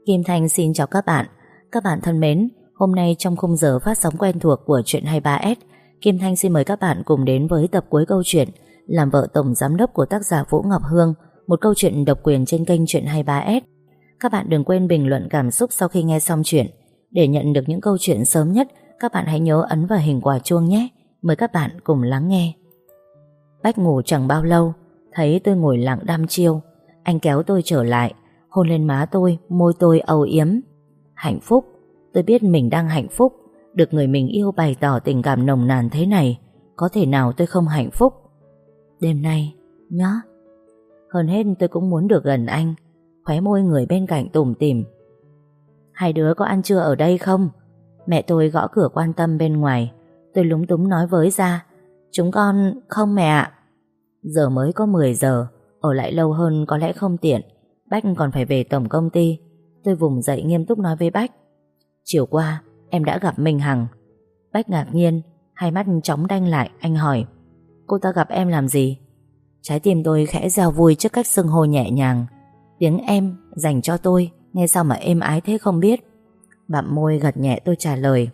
Kim Thanh xin chào các bạn. Các bạn thân mến, hôm nay trong khung giờ phát sóng quen thuộc của Chuyện 23S, Kim Thanh xin mời các bạn cùng đến với tập cuối câu chuyện Làm vợ tổng giám đốc của tác giả Vũ Ngọc Hương, một câu chuyện độc quyền trên kênh Chuyện 23S. Các bạn đừng quên bình luận cảm xúc sau khi nghe xong chuyện. Để nhận được những câu chuyện sớm nhất, các bạn hãy nhớ ấn vào hình quả chuông nhé. Mời các bạn cùng lắng nghe. Bách ngủ chẳng bao lâu, thấy tôi ngồi lặng đăm chiêu. Anh kéo tôi trở lại, hôn lên má tôi, môi tôi âu yếm. Hạnh phúc, tôi biết mình đang hạnh phúc. Được người mình yêu bày tỏ tình cảm nồng nàn thế này, có thể nào tôi không hạnh phúc? Đêm nay, nhá. Hơn hết tôi cũng muốn được gần anh. Khóe môi người bên cạnh tủm tỉm. Hai đứa có ăn trưa ở đây không? Mẹ tôi gõ cửa quan tâm bên ngoài. Tôi lúng túng nói với ra, chúng con không mẹ ạ. Giờ mới có 10 giờ, ở lại lâu hơn có lẽ không tiện. Bách còn phải về tổng công ty. Tôi vùng dậy nghiêm túc nói với Bách, chiều qua em đã gặp Minh Hằng. Bách ngạc nhiên, hai mắt chóng đanh lại. Anh hỏi, cô ta gặp em làm gì? Trái tim tôi khẽ reo vui trước cách xưng hô nhẹ nhàng. Tiếng em dành cho tôi nghe sao mà êm ái thế không biết. Bặm môi gật nhẹ tôi trả lời,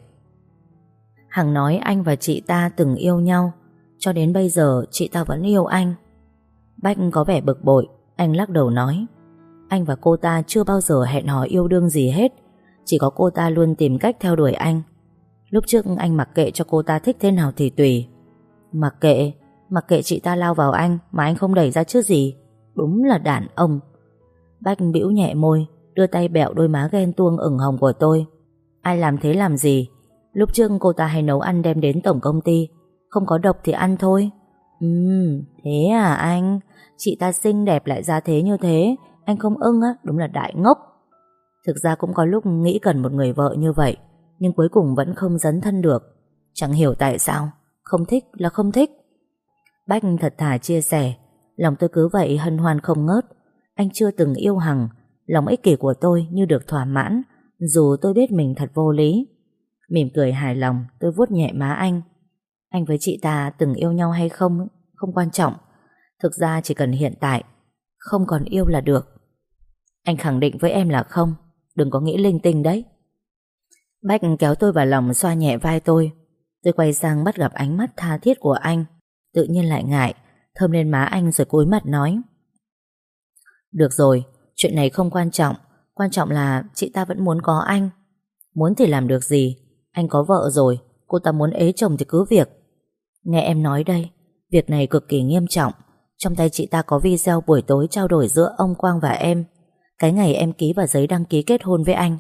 Hằng nói anh và chị ta từng yêu nhau. Cho đến bây giờ chị ta vẫn yêu anh. Bách có vẻ bực bội. Anh lắc đầu nói, anh và cô ta chưa bao giờ hẹn hò yêu đương gì hết. Chỉ có cô ta luôn tìm cách theo đuổi anh. Lúc trước anh mặc kệ cho cô ta thích thế nào thì tùy. Mặc kệ chị ta lao vào anh mà anh không đẩy ra chứ gì. Đúng là đàn ông. Bách bĩu nhẹ môi, đưa tay bẹo đôi má ghen tuông ửng hồng của tôi. Ai làm thế làm gì? Lúc trước cô ta hay nấu ăn đem đến tổng công ty. Không có độc thì ăn thôi. Thế à anh? Chị ta xinh đẹp lại ra thế như thế, anh không ưng á, đúng là đại ngốc. Thực ra cũng có lúc nghĩ cần một người vợ như vậy, nhưng cuối cùng vẫn không dấn thân được. Chẳng hiểu tại sao. Không thích là không thích. Bách thật thà chia sẻ. Lòng tôi cứ vậy hân hoan không ngớt. Anh chưa từng yêu Hằng. Lòng ích kỷ của tôi như được thỏa mãn, dù tôi biết mình thật vô lý. Mỉm cười hài lòng, tôi vuốt nhẹ má anh. Anh với chị ta từng yêu nhau hay không không quan trọng. Thực ra chỉ cần hiện tại không còn yêu là được. Anh khẳng định với em là không. Đừng có nghĩ linh tinh đấy. Bách kéo tôi vào lòng, xoa nhẹ vai tôi. Tôi quay sang bắt gặp ánh mắt tha thiết của anh. Tự nhiên lại ngại, thơm lên má anh rồi cúi mặt nói, được rồi, chuyện này không quan trọng. Quan trọng là chị ta vẫn muốn có anh. Muốn thì làm được gì. Anh có vợ rồi. Cô ta muốn ế chồng thì cứ việc. Nghe em nói đây, việc này cực kỳ nghiêm trọng. Trong tay chị ta có video buổi tối trao đổi giữa ông Quang và em, cái ngày em ký vào giấy đăng ký kết hôn với anh.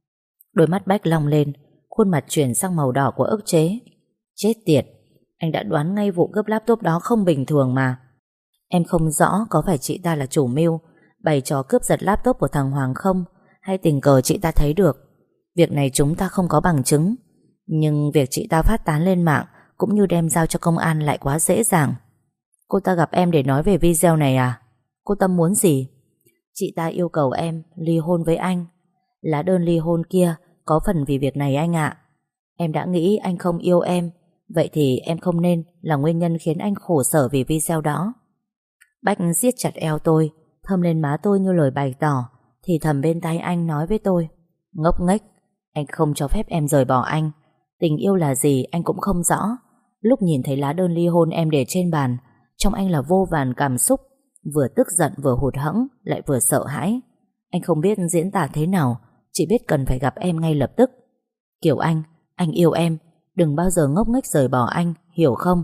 Đôi mắt Bách long lên, khuôn mặt chuyển sang màu đỏ của ức chế. Chết tiệt, anh đã đoán ngay vụ cướp laptop đó không bình thường mà. Em không rõ có phải chị ta là chủ mưu bày trò cướp giật laptop của thằng Hoàng không, hay tình cờ chị ta thấy được. Việc này chúng ta không có bằng chứng, nhưng việc chị ta phát tán lên mạng cũng như đem giao cho công an lại quá dễ dàng. Cô ta gặp em để nói về video này à? Cô ta muốn gì? Chị ta yêu cầu em ly hôn với anh. Lá đơn ly hôn kia có phần vì việc này anh ạ. Em đã nghĩ anh không yêu em, vậy thì em không nên là nguyên nhân khiến anh khổ sở vì video đó. Bách siết chặt eo tôi, thơm lên má tôi như lời bày tỏ, thì thầm bên tai anh nói với tôi, ngốc nghếch, anh không cho phép em rời bỏ anh. Tình yêu là gì anh cũng không rõ. Lúc nhìn thấy lá đơn ly hôn em để trên bàn, trong anh là vô vàn cảm xúc, vừa tức giận vừa hụt hẫng, lại vừa sợ hãi. Anh không biết diễn tả thế nào, chỉ biết cần phải gặp em ngay lập tức. Kiểu anh yêu em, đừng bao giờ ngốc nghếch rời bỏ anh, hiểu không?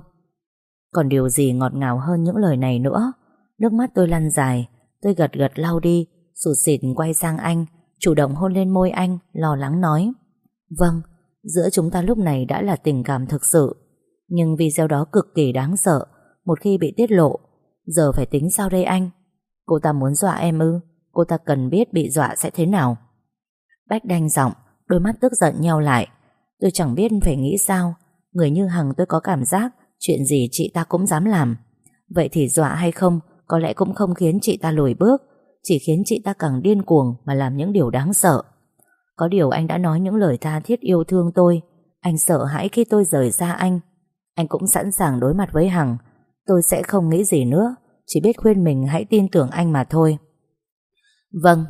Còn điều gì ngọt ngào hơn những lời này nữa? Nước mắt tôi lăn dài. Tôi gật gật lau đi, sụt sịt quay sang anh, chủ động hôn lên môi anh, lo lắng nói, vâng, giữa chúng ta lúc này đã là tình cảm thực sự. Nhưng video đó cực kỳ đáng sợ. Một khi bị tiết lộ, giờ phải tính sao đây anh? Cô ta muốn dọa em ư? Cô ta cần biết bị dọa sẽ thế nào. Bách đanh giọng, đôi mắt tức giận nheo lại. Tôi chẳng biết phải nghĩ sao. Người như Hằng tôi có cảm giác chuyện gì chị ta cũng dám làm. Vậy thì dọa hay không có lẽ cũng không khiến chị ta lùi bước, chỉ khiến chị ta càng điên cuồng mà làm những điều đáng sợ. Có điều anh đã nói những lời tha thiết yêu thương tôi. Anh sợ hãi khi tôi rời xa anh. Anh cũng sẵn sàng đối mặt với Hằng. Tôi sẽ không nghĩ gì nữa, chỉ biết khuyên mình hãy tin tưởng anh mà thôi. Vâng,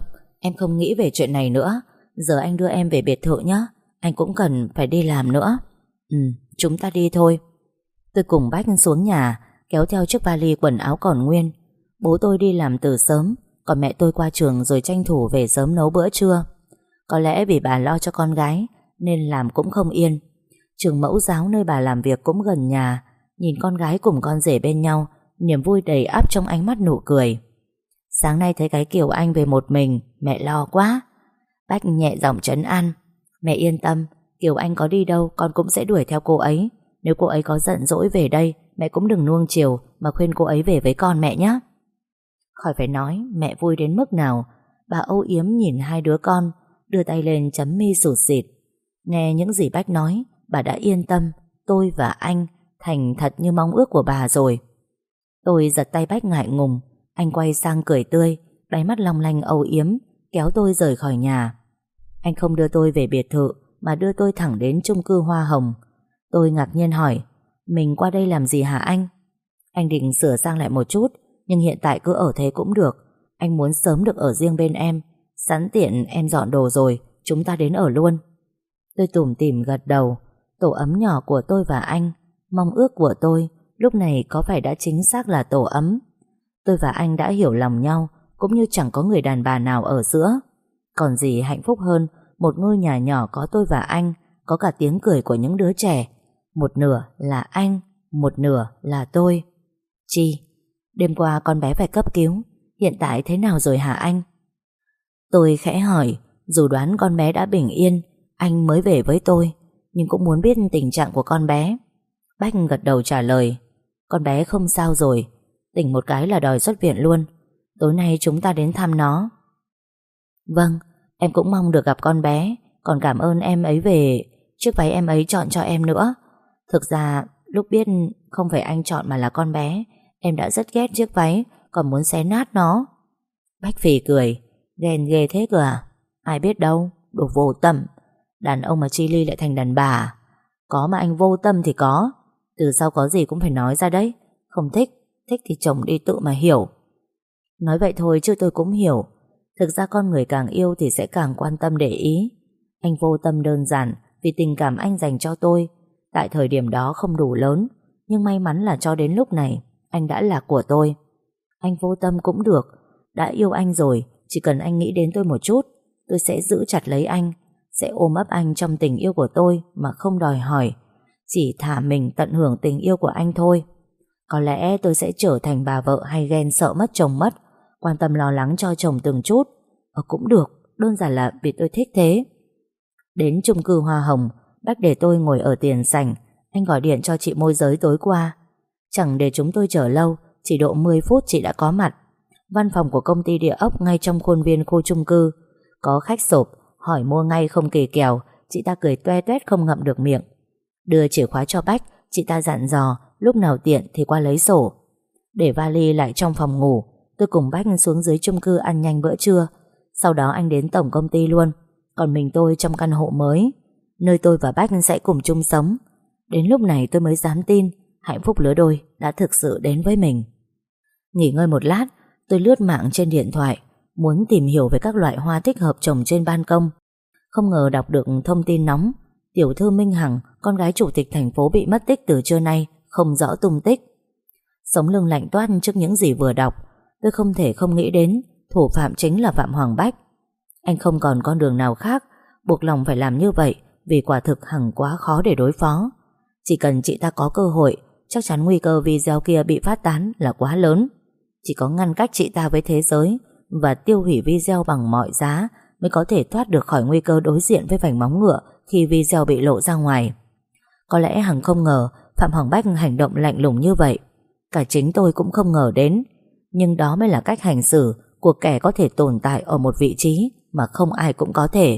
Em không nghĩ về chuyện này nữa. Giờ anh đưa em về biệt thự nhé. Anh cũng cần phải đi làm nữa. Chúng ta đi thôi. Tôi cùng Bách xuống nhà, kéo theo chiếc vali quần áo còn nguyên. Bố tôi đi làm từ sớm, còn mẹ tôi qua trường rồi tranh thủ về sớm nấu bữa trưa. Có lẽ vì bà lo cho con gái nên làm cũng không yên. Trường mẫu giáo nơi bà làm việc cũng gần nhà. Nhìn con gái cùng con rể bên nhau, niềm vui đầy ắp trong ánh mắt nụ cười. Sáng nay thấy cái Kiều Anh về một mình, mẹ lo quá. Bách nhẹ giọng trấn an. Mẹ yên tâm, Kiều Anh có đi đâu con cũng sẽ đuổi theo cô ấy. Nếu cô ấy có giận dỗi về đây, mẹ cũng đừng nuông chiều mà khuyên cô ấy về với con mẹ nhé. Khỏi phải nói mẹ vui đến mức nào. Bà âu yếm nhìn hai đứa con, đưa tay lên chấm mi sụt sịt. Nghe những gì Bách nói, bà đã yên tâm tôi và anh thành thật như mong ước của bà rồi. Tôi giật tay Bách ngại ngùng. Anh quay sang cười tươi, đáy mắt long lanh âu yếm, kéo tôi rời khỏi nhà. Anh không đưa tôi về biệt thự mà đưa tôi thẳng đến chung cư Hoa Hồng. Tôi ngạc nhiên hỏi, mình qua đây làm gì hả anh? Anh định sửa sang lại một chút, nhưng hiện tại cứ ở thế cũng được. Anh muốn sớm được ở riêng bên em. Sẵn tiện em dọn đồ rồi, chúng ta đến ở luôn. Tôi tủm tỉm gật đầu. Tổ ấm nhỏ của tôi và anh, mong ước của tôi lúc này có phải đã chính xác là tổ ấm. Tôi và anh đã hiểu lòng nhau, cũng như chẳng có người đàn bà nào ở giữa. Còn gì hạnh phúc hơn một ngôi nhà nhỏ có tôi và anh, có cả tiếng cười của những đứa trẻ. Một nửa là anh, một nửa là tôi. Chi, đêm qua con bé phải cấp cứu, hiện tại thế nào rồi hả anh? Tôi khẽ hỏi, dù đoán con bé đã bình yên, anh mới về với tôi, nhưng cũng muốn biết tình trạng của con bé. Bách gật đầu trả lời, con bé không sao rồi, tỉnh một cái là đòi xuất viện luôn. Tối nay chúng ta đến thăm nó. Vâng, em cũng mong được gặp con bé. Còn cảm ơn em ấy về chiếc váy em ấy chọn cho em nữa. Thực ra lúc biết không phải anh chọn mà là con bé, em đã rất ghét chiếc váy, còn muốn xé nát nó. Bách phì cười, ghen ghê thế cơ à? Ai biết đâu, đồ vô tâm. Đàn ông mà chi ly lại thành đàn bà. Có mà anh vô tâm thì có. Từ sau có gì cũng phải nói ra đấy. Không thích, thích thì chồng đi tự mà hiểu. Nói vậy thôi chứ tôi cũng hiểu. Thực ra con người càng yêu thì sẽ càng quan tâm để ý. Anh vô tâm đơn giản vì tình cảm anh dành cho tôi tại thời điểm đó không đủ lớn, nhưng may mắn là cho đến lúc này anh đã là của tôi. Anh vô tâm cũng được. Đã yêu anh rồi, chỉ cần anh nghĩ đến tôi một chút, tôi sẽ giữ chặt lấy anh, sẽ ôm ấp anh trong tình yêu của tôi mà không đòi hỏi, chỉ thả mình tận hưởng tình yêu của anh thôi. Có lẽ tôi sẽ trở thành bà vợ hay ghen sợ mất chồng mất, quan tâm lo lắng cho chồng từng chút. Cũng được, đơn giản là vì tôi thích thế. Đến chung cư Hoa Hồng, Bách để tôi ngồi ở tiền sảnh. Anh gọi điện cho chị môi giới tối qua. Chẳng để chúng tôi chờ lâu, chỉ độ 10 phút chị đã có mặt. Văn phòng của công ty địa ốc ngay trong khuôn viên khu chung cư. Có khách sộp, hỏi mua ngay không kề kèo. Chị ta cười toe toét không ngậm được miệng. Đưa chìa khóa cho Bách, chị ta dặn dò lúc nào tiện thì qua lấy sổ. Để vali lại trong phòng ngủ, tôi cùng Bách xuống dưới chung cư ăn nhanh bữa trưa. Sau đó anh đến tổng công ty luôn, còn mình tôi trong căn hộ mới, nơi tôi và Bách sẽ cùng chung sống. Đến lúc này tôi mới dám tin hạnh phúc lứa đôi đã thực sự đến với mình. Nghỉ ngơi một lát, tôi lướt mạng trên điện thoại, muốn tìm hiểu về các loại hoa thích hợp trồng trên ban công. Không ngờ đọc được thông tin nóng, tiểu thư Minh Hằng, con gái chủ tịch thành phố bị mất tích từ trưa nay, không rõ tung tích. Sống lưng lạnh toát trước những gì vừa đọc. Tôi không thể không nghĩ đến thủ phạm chính là Phạm Hoàng Bách. Anh không còn con đường nào khác, buộc lòng phải làm như vậy vì quả thực Hằng quá khó để đối phó. Chỉ cần chị ta có cơ hội, chắc chắn nguy cơ video kia bị phát tán là quá lớn. Chỉ có ngăn cách chị ta với thế giới và tiêu hủy video bằng mọi giá mới có thể thoát được khỏi nguy cơ đối diện với vành móng ngựa khi video bị lộ ra ngoài. Có lẽ Hằng không ngờ Phạm Hoàng Bách hành động lạnh lùng như vậy. Cả chính tôi cũng không ngờ đến. Nhưng đó mới là cách hành xử của kẻ có thể tồn tại ở một vị trí mà không ai cũng có thể.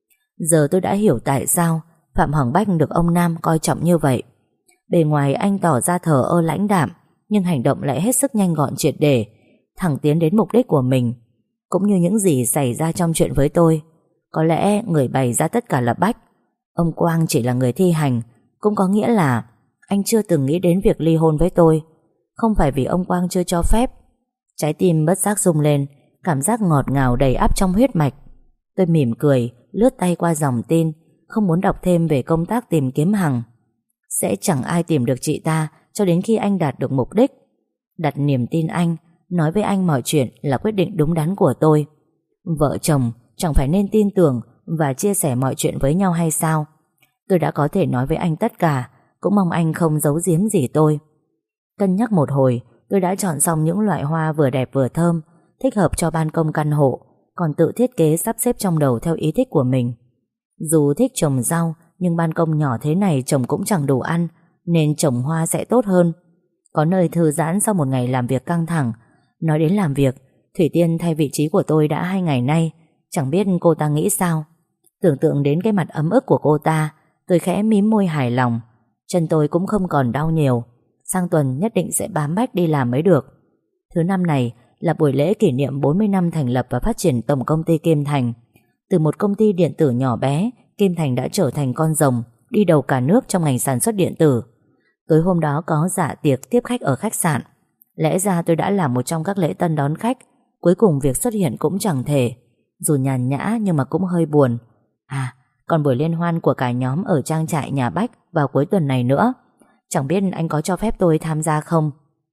Giờ tôi đã hiểu tại sao Phạm Hoàng Bách được ông Nam coi trọng như vậy. Bề ngoài anh tỏ ra thờ ơ lãnh đạm, nhưng hành động lại hết sức nhanh gọn triệt để, thẳng tiến đến mục đích của mình. Cũng như những gì xảy ra trong chuyện với tôi, có lẽ người bày ra tất cả là Bách. Ông Quang chỉ là người thi hành, cũng có nghĩa là anh chưa từng nghĩ đến việc ly hôn với tôi. Không phải vì ông Quang chưa cho phép. Trái tim bất giác rung lên cảm giác ngọt ngào đầy ắp trong huyết mạch. Tôi mỉm cười, lướt tay qua dòng tin, không muốn đọc thêm về công tác tìm kiếm Hằng. Sẽ chẳng ai tìm được chị ta cho đến khi anh đạt được mục đích. Đặt niềm tin anh, nói với anh mọi chuyện là quyết định đúng đắn của tôi. Vợ chồng chẳng phải nên tin tưởng và chia sẻ mọi chuyện với nhau hay sao? Tôi đã có thể nói với anh tất cả, cũng mong anh không giấu giếm gì tôi. Cân nhắc một hồi, tôi đã chọn xong những loại hoa vừa đẹp vừa thơm, thích hợp cho ban công căn hộ, còn tự thiết kế sắp xếp trong đầu theo ý thích của mình. Dù thích trồng rau, nhưng ban công nhỏ thế này trồng cũng chẳng đủ ăn, nên trồng hoa sẽ tốt hơn. Có nơi thư giãn sau một ngày làm việc căng thẳng. Nói đến làm việc, Thủy Tiên thay vị trí của tôi đã 2 ngày nay, chẳng biết cô ta nghĩ sao. Tưởng tượng đến cái mặt ấm ức của cô ta, tôi khẽ mím môi hài lòng. Chân tôi cũng không còn đau nhiều, sang tuần nhất định sẽ bám bách đi làm mới được. Thứ năm này là buổi lễ kỷ niệm 40 năm thành lập và phát triển tổng công ty Kim Thành. Từ một công ty điện tử nhỏ bé, Kim Thành đã trở thành con rồng đi đầu cả nước trong ngành sản xuất điện tử. Tối hôm đó có dạ tiệc tiếp khách ở khách sạn. Lẽ ra tôi đã làm một trong các lễ tân đón khách, cuối cùng việc xuất hiện cũng chẳng thể. Dù nhàn nhã nhưng mà cũng hơi buồn. Còn buổi liên hoan của cả nhóm ở trang trại nhà Bách vào cuối tuần này nữa. Chẳng biết anh có cho phép tôi tham gia không?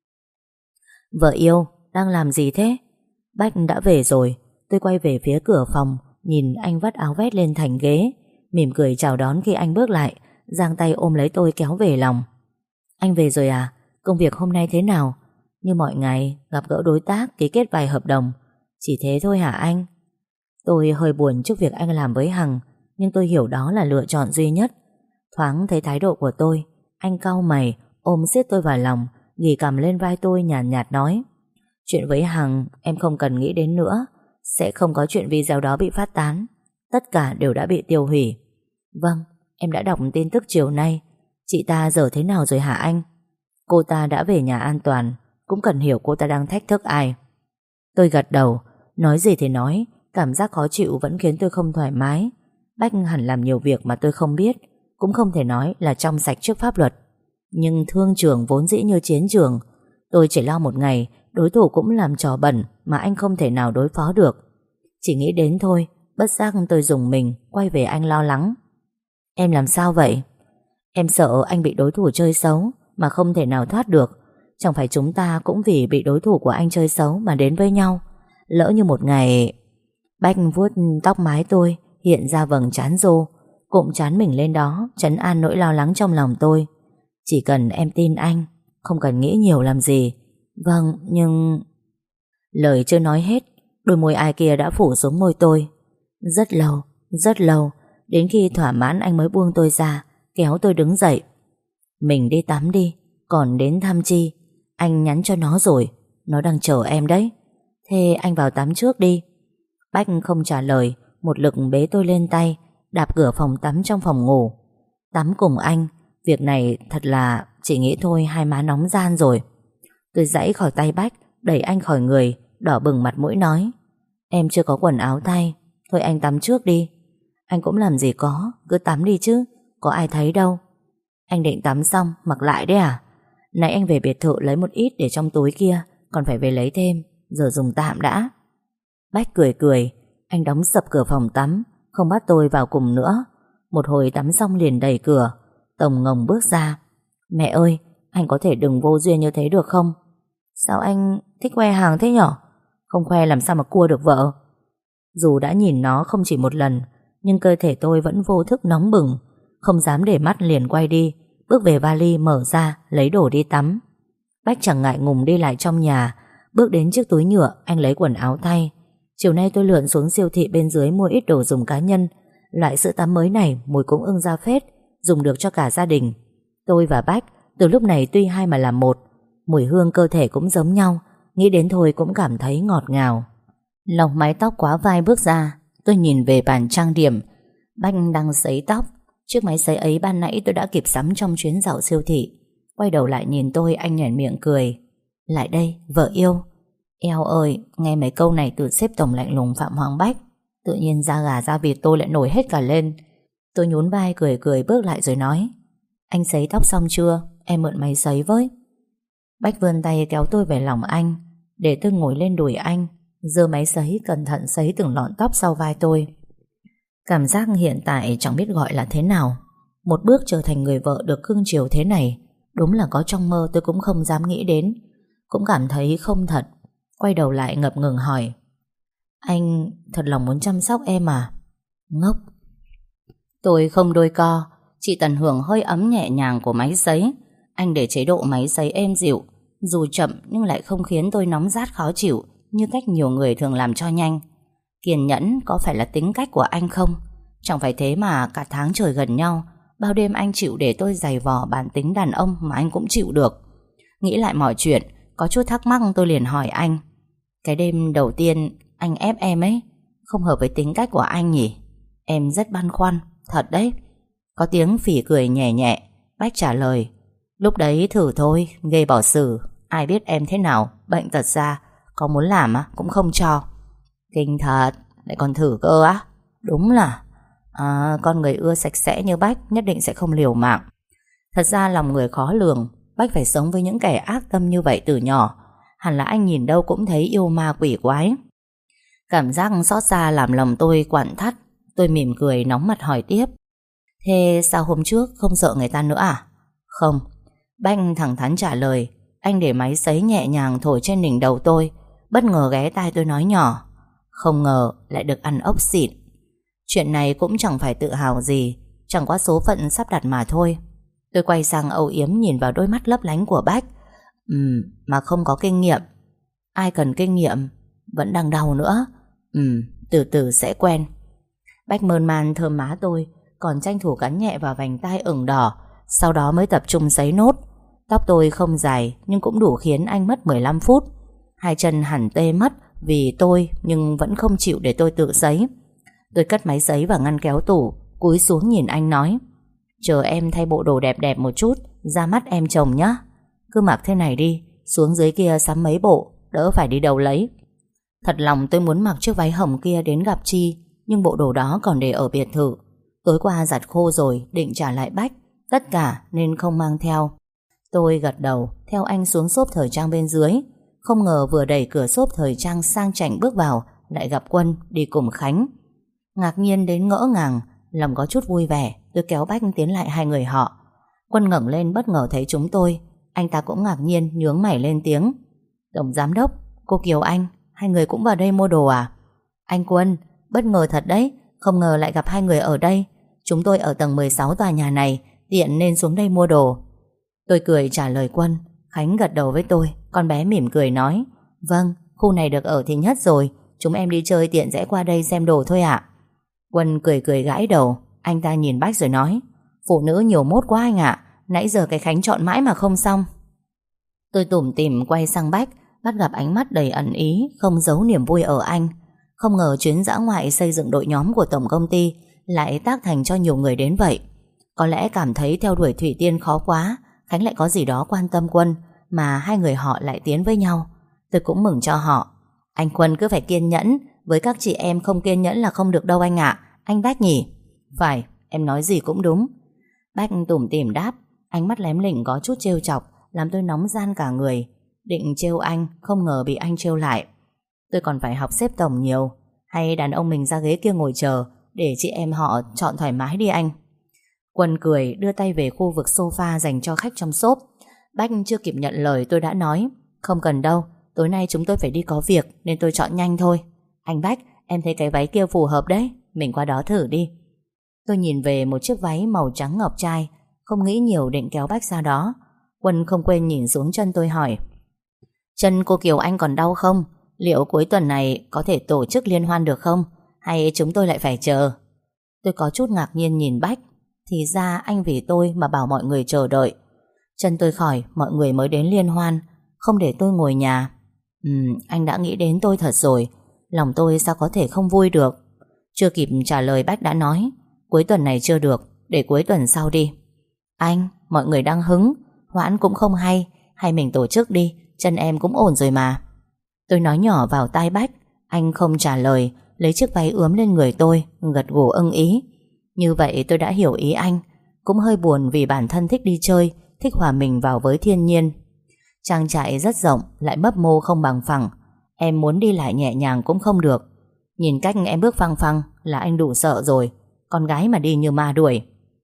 Vợ yêu, đang làm gì thế? Bách đã về rồi. Tôi quay về phía cửa phòng, nhìn anh vắt áo vest lên thành ghế, mỉm cười chào đón khi anh bước lại, giang tay ôm lấy tôi kéo về lòng. Anh về rồi à? Công việc hôm nay thế nào? Như mọi ngày, gặp gỡ đối tác, ký kết vài hợp đồng. Chỉ thế thôi hả anh? Tôi hơi buồn trước việc anh làm với Hằng, nhưng tôi hiểu đó là lựa chọn duy nhất. Thoáng thấy thái độ của tôi, anh cau mày, ôm siết tôi vào lòng, ghì cằm lên vai tôi nhàn nhạt nói: chuyện với Hằng em không cần nghĩ đến nữa. Sẽ không có chuyện video đó bị phát tán. Tất cả đều đã bị tiêu hủy. Vâng, em đã đọc tin tức chiều nay. Chị ta giờ thế nào rồi hả anh? Cô ta đã về nhà an toàn. Cũng cần hiểu cô ta đang thách thức ai. Tôi gật đầu. Nói gì thì nói, cảm giác khó chịu vẫn khiến tôi không thoải mái. Bách hẳn làm nhiều việc mà tôi không biết, cũng không thể nói là trong sạch trước pháp luật. Nhưng thương trường vốn dĩ như chiến trường. Tôi chỉ lo một ngày đối thủ cũng làm trò bẩn mà anh không thể nào đối phó được. Chỉ nghĩ đến thôi, bất giác tôi rùng mình, quay về anh lo lắng. Em làm sao vậy? Em sợ anh bị đối thủ chơi xấu mà không thể nào thoát được. Chẳng phải chúng ta cũng vì bị đối thủ của anh chơi xấu mà đến với nhau. Lỡ như một ngày... Bách vuốt tóc mái tôi, hiện ra vầng trán rô, cụm trán mình lên đó, trấn an nỗi lo lắng trong lòng tôi. Chỉ cần em tin anh, không cần nghĩ nhiều làm gì. Vâng, nhưng... Lời chưa nói hết, đôi môi ai kia đã phủ xuống môi tôi. Rất lâu, đến khi thỏa mãn anh mới buông tôi ra, kéo tôi đứng dậy. Mình đi tắm đi, còn đến thăm chi? Anh nhắn cho nó rồi, nó đang chờ em đấy. Thế anh vào tắm trước đi. Bách không trả lời, một lực bế tôi lên tay, đạp cửa phòng tắm trong phòng ngủ. Tắm cùng anh, việc này thật là chỉ nghĩ thôi hai má nóng gian rồi. Tôi giãy khỏi tay Bách, đẩy anh khỏi người, đỏ bừng mặt mũi nói: em chưa có quần áo thay, thôi anh tắm trước đi. Anh cũng làm gì có, cứ tắm đi chứ, có ai thấy đâu. Anh định tắm xong mặc lại đấy à? Nãy anh về biệt thự lấy một ít để trong túi kia, còn phải về lấy thêm, giờ dùng tạm đã. Bách cười, anh đóng sập cửa phòng tắm, không bắt tôi vào cùng nữa. Một hồi tắm xong liền đẩy cửa, Tổng ngồng bước ra. Mẹ ơi, anh có thể đừng vô duyên như thế được không? Sao anh thích khoe hàng thế nhở? Không khoe làm sao mà cua được vợ. Dù đã nhìn nó không chỉ một lần, nhưng cơ thể tôi vẫn vô thức nóng bừng, không dám để mắt liền quay đi, bước về vali mở ra, lấy đồ đi tắm. Bách chẳng ngại ngùng đi lại trong nhà, bước đến chiếc túi nhựa, anh lấy quần áo thay. Chiều nay tôi lượn xuống siêu thị bên dưới mua ít đồ dùng cá nhân. Loại sữa tắm mới này mùi cũng ưng ra phết, dùng được cho cả gia đình. Tôi và Bách từ lúc này tuy hai mà làm một, mùi hương cơ thể cũng giống nhau, nghĩ đến thôi cũng cảm thấy ngọt ngào. Lọc mái tóc quá vai bước ra, tôi nhìn về bàn trang điểm. Bách đang sấy tóc. Chiếc máy sấy ấy ban nãy tôi đã kịp sắm trong chuyến dạo siêu thị. Quay đầu lại nhìn tôi, anh nhoẻn miệng cười. Lại đây, vợ yêu. Eo ơi, nghe mấy câu này từ sếp tổng lạnh lùng Phạm Hoàng Bách, tự nhiên da gà da vịt tôi lại nổi hết cả lên. Tôi nhún vai cười bước lại rồi nói: anh sấy tóc xong chưa? Em mượn máy sấy với. Bách vươn tay kéo tôi về lòng anh, để tôi ngồi lên đùi anh, giơ máy sấy cẩn thận sấy từng lọn tóc sau vai tôi. Cảm giác hiện tại chẳng biết gọi là thế nào. Một bước trở thành người vợ được cưng chiều thế này, đúng là có trong mơ tôi cũng không dám nghĩ đến. Cũng cảm thấy không thật. Quay đầu lại ngập ngừng hỏi: anh thật lòng muốn chăm sóc em à? Ngốc. Tôi không đôi co, chỉ tận hưởng hơi ấm nhẹ nhàng của máy sấy. Anh để chế độ máy sấy êm dịu, dù chậm nhưng lại không khiến tôi nóng rát khó chịu như cách nhiều người thường làm cho nhanh. Kiên nhẫn có phải là tính cách của anh không? Chẳng phải thế mà cả tháng trời gần nhau, bao đêm anh chịu để tôi giày vò bản tính đàn ông mà anh cũng chịu được. Nghĩ lại mọi chuyện, có chút thắc mắc tôi liền hỏi anh: cái đêm đầu tiên anh ép em ấy không hợp với tính cách của anh nhỉ? Em rất băn khoăn, thật đấy. Có tiếng phỉ cười nhẹ nhẹ. Bách trả lời: lúc đấy thử thôi, ghê bỏ xử. Ai biết em thế nào, bệnh tật ra, có muốn làm á cũng không cho. Kinh thật, lại còn thử cơ á? Đúng là con người ưa sạch sẽ như Bách nhất định sẽ không liều mạng. Thật ra lòng người khó lường. Bách phải sống với những kẻ ác tâm như vậy từ nhỏ. Hẳn là anh nhìn đâu cũng thấy yêu ma quỷ quái. Cảm giác xót xa làm lòng tôi quặn thắt. Tôi mỉm cười nóng mặt hỏi tiếp: thế sao hôm trước không sợ người ta nữa à? Không. Bách thẳng thắn trả lời. Anh để máy sấy nhẹ nhàng thổi trên đỉnh đầu tôi, bất ngờ ghé tai tôi nói nhỏ: không ngờ lại được ăn ốc xịn. Chuyện này cũng chẳng phải tự hào gì, chẳng qua số phận sắp đặt mà thôi. Tôi quay sang âu yếm nhìn vào đôi mắt lấp lánh của Bách. Mà không có kinh nghiệm. Ai cần kinh nghiệm? Vẫn đang đau nữa. Từ từ sẽ quen. Bách mơn man thơm má tôi, còn tranh thủ cắn nhẹ vào vành tai ửng đỏ. Sau đó mới tập trung sấy nốt. Tóc tôi không dài nhưng cũng đủ khiến anh mất 15 phút. Hai chân hẳn tê mất vì tôi, nhưng vẫn không chịu để tôi tự sấy. Tôi cất máy sấy vào ngăn kéo tủ, cúi xuống nhìn anh nói: chờ em thay bộ đồ đẹp đẹp một chút, ra mắt em chồng nhé. Cứ mặc thế này đi, xuống dưới kia sắm mấy bộ, đỡ phải đi đâu lấy. Thật lòng tôi muốn mặc chiếc váy hồng kia đến gặp Chi, nhưng bộ đồ đó còn để ở biệt thự. Tối qua giặt khô rồi, định trả lại Bách tất cả nên không mang theo. Tôi gật đầu theo anh xuống xốp thời trang bên dưới. Không ngờ vừa đẩy cửa xốp thời trang sang chảnh bước vào, lại gặp Quân đi cùng Khánh. Ngạc nhiên đến ngỡ ngàng, lòng có chút vui vẻ. Tôi kéo Bách tiến lại hai người họ. Quân ngẩng lên bất ngờ thấy chúng tôi. Anh ta cũng ngạc nhiên nhướng mày lên tiếng: tổng giám đốc, cô Kiều Anh, hai người cũng vào đây mua đồ à? Anh Quân, bất ngờ thật đấy, không ngờ lại gặp hai người ở đây. Chúng tôi ở tầng 16 tòa nhà này, tiện nên xuống đây mua đồ. Tôi cười trả lời Quân. Khánh gật đầu với tôi. Con bé mỉm cười nói: vâng, khu này được ở thì nhất rồi. Chúng em đi chơi tiện rẽ qua đây xem đồ thôi ạ. Quân cười cười gãi đầu. Anh ta nhìn Bách rồi nói: phụ nữ nhiều mốt quá anh ạ. Nãy giờ cái Khánh chọn mãi mà không xong. Tôi tủm tỉm quay sang Bách, bắt gặp ánh mắt đầy ẩn ý, không giấu niềm vui ở anh. Không ngờ chuyến dã ngoại xây dựng đội nhóm của tổng công ty lại tác thành cho nhiều người đến vậy. Có lẽ cảm thấy theo đuổi Thủy Tiên khó quá, Khánh lại có gì đó quan tâm Quân, mà hai người họ lại tiến với nhau. Tôi cũng mừng cho họ. Anh Quân cứ phải kiên nhẫn, với các chị em không kiên nhẫn là không được đâu anh ạ. Anh Bách nhỉ? Phải, em nói gì cũng đúng. Bách tủm tỉm đáp, ánh mắt lém lỉnh có chút trêu chọc, làm tôi nóng gian cả người. Định trêu anh, không ngờ bị anh trêu lại. Tôi còn phải học xếp tổng nhiều. Hay đàn ông mình ra ghế kia ngồi chờ, để chị em họ chọn thoải mái đi anh. Quân cười đưa tay về khu vực sofa dành cho khách trong shop. Bách chưa kịp nhận lời tôi đã nói: không cần đâu, tối nay chúng tôi phải đi có việc nên tôi chọn nhanh thôi. Anh Bách, em thấy cái váy kia phù hợp đấy, mình qua đó thử đi. Tôi nhìn về một chiếc váy màu trắng ngọc trai, không nghĩ nhiều định kéo Bách ra đó. Quân không quên nhìn xuống chân tôi hỏi: chân cô Kiều Anh còn đau không? Liệu cuối tuần này có thể tổ chức liên hoan được không? Hay chúng tôi lại phải chờ? Tôi có chút ngạc nhiên nhìn Bách. Thì ra anh vì tôi mà bảo mọi người chờ đợi. Chân tôi khỏi, mọi người mới đến liên hoan, không để tôi ngồi nhà. Anh đã nghĩ đến tôi thật rồi. Lòng tôi sao có thể không vui được. Chưa kịp trả lời Bách đã nói: cuối tuần này chưa được, để cuối tuần sau đi. Anh, mọi người đang hứng, hoãn cũng không hay mình tổ chức đi, chân em cũng ổn rồi mà. Tôi nói nhỏ vào tai Bách. Anh không trả lời, lấy chiếc váy ướm lên người tôi, gật gù ưng ý. Như vậy tôi đã hiểu ý anh. Cũng hơi buồn vì bản thân thích đi chơi, thích hòa mình vào với thiên nhiên. Trang trại rất rộng, lại mấp mô không bằng phẳng. Em muốn đi lại nhẹ nhàng cũng không được. Nhìn cách em bước phăng phăng là anh đủ sợ rồi. Con gái mà đi như ma đuổi.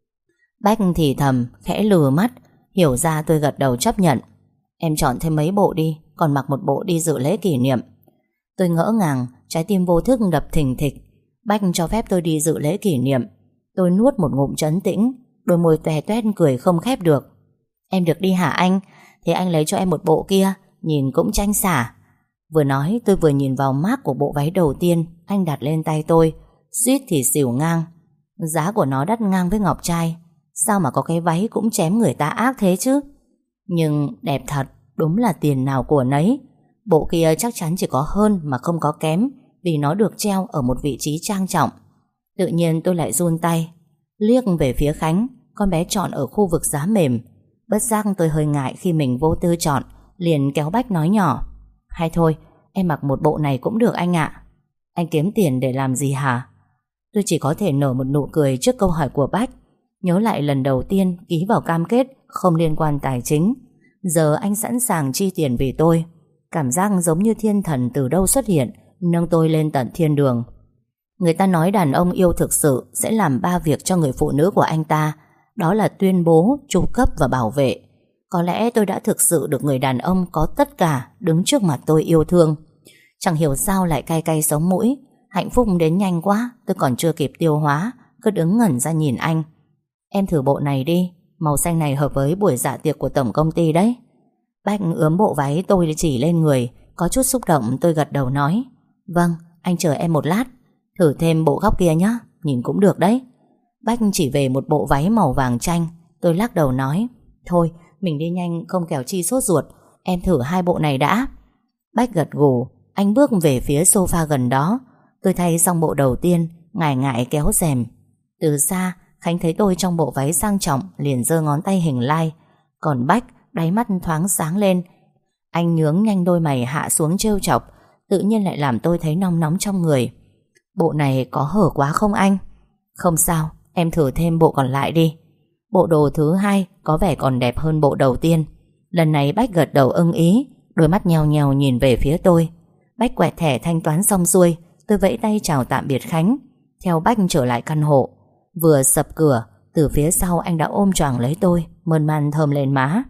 Bách thì thầm, khẽ lừ mắt. Hiểu ra tôi gật đầu chấp nhận. Em chọn thêm mấy bộ đi, còn mặc một bộ đi dự lễ kỷ niệm. Tôi ngỡ ngàng, trái tim vô thức đập thình thịch. Bách cho phép tôi đi dự lễ kỷ niệm. Tôi nuốt một ngụm trấn tĩnh, đôi môi toe toét cười không khép được. Em được đi hả anh? Thế anh lấy cho em một bộ kia, nhìn cũng tranh xả. Vừa nói tôi vừa nhìn vào mác của bộ váy đầu tiên anh đặt lên tay tôi, suýt thì xỉu ngang. Giá của nó đắt ngang với ngọc trai. Sao mà có cái váy cũng chém người ta ác thế chứ? Nhưng đẹp thật, đúng là tiền nào của nấy. Bộ kia chắc chắn chỉ có hơn mà không có kém, vì nó được treo ở một vị trí trang trọng. Tự nhiên tôi lại run tay, liếc về phía Khánh, con bé chọn ở khu vực giá mềm. Bất giác tôi hơi ngại khi mình vô tư chọn, liền kéo Bách nói nhỏ: hay thôi, em mặc một bộ này cũng được anh ạ. Anh kiếm tiền để làm gì hả? Tôi chỉ có thể nở một nụ cười trước câu hỏi của Bách. Nhớ lại lần đầu tiên ký vào cam kết không liên quan tài chính. Giờ anh sẵn sàng chi tiền vì tôi. Cảm giác giống như thiên thần từ đâu xuất hiện, nâng tôi lên tận thiên đường. Người ta nói đàn ông yêu thực sự sẽ làm 3 việc cho người phụ nữ của anh ta. Đó là tuyên bố, chu cấp và bảo vệ. Có lẽ tôi đã thực sự được người đàn ông có tất cả đứng trước mặt tôi yêu thương. Chẳng hiểu sao lại cay cay sống mũi. Hạnh phúc đến nhanh quá, tôi còn chưa kịp tiêu hóa, cứ đứng ngẩn ra nhìn anh. Em thử bộ này đi, màu xanh này hợp với buổi dạ tiệc của tổng công ty đấy. Bách ướm bộ váy tôi chỉ lên người. Có chút xúc động tôi gật đầu nói: vâng, anh chờ em một lát. Thử thêm bộ góc kia nhé, nhìn cũng được đấy. Bách chỉ về một bộ váy màu vàng chanh. Tôi lắc đầu nói: thôi, mình đi nhanh không kẻo Chi sốt ruột. Em thử 2 bộ này đã. Bách gật gù. Anh bước về phía sofa gần đó. Tôi thay xong bộ đầu tiên, ngại ngại kéo rèm. Từ xa Khánh thấy tôi trong bộ váy sang trọng, liền giơ ngón tay hình like. Còn Bách đáy mắt thoáng sáng lên. Anh nhướng nhanh đôi mày hạ xuống trêu chọc, tự nhiên lại làm tôi thấy nóng nóng trong người. Bộ này có hở quá không anh? Không sao, em thử thêm bộ còn lại đi. Bộ đồ thứ 2 có vẻ còn đẹp hơn bộ đầu tiên. Lần này Bách gật đầu ưng ý, đôi mắt nheo nheo nhìn về phía tôi. Bách quẹt thẻ thanh toán xong xuôi, tôi vẫy tay chào tạm biệt Khánh, theo Bách trở lại căn hộ. Vừa sập cửa, từ phía sau anh đã ôm choàng lấy tôi, mơn man thơm lên má.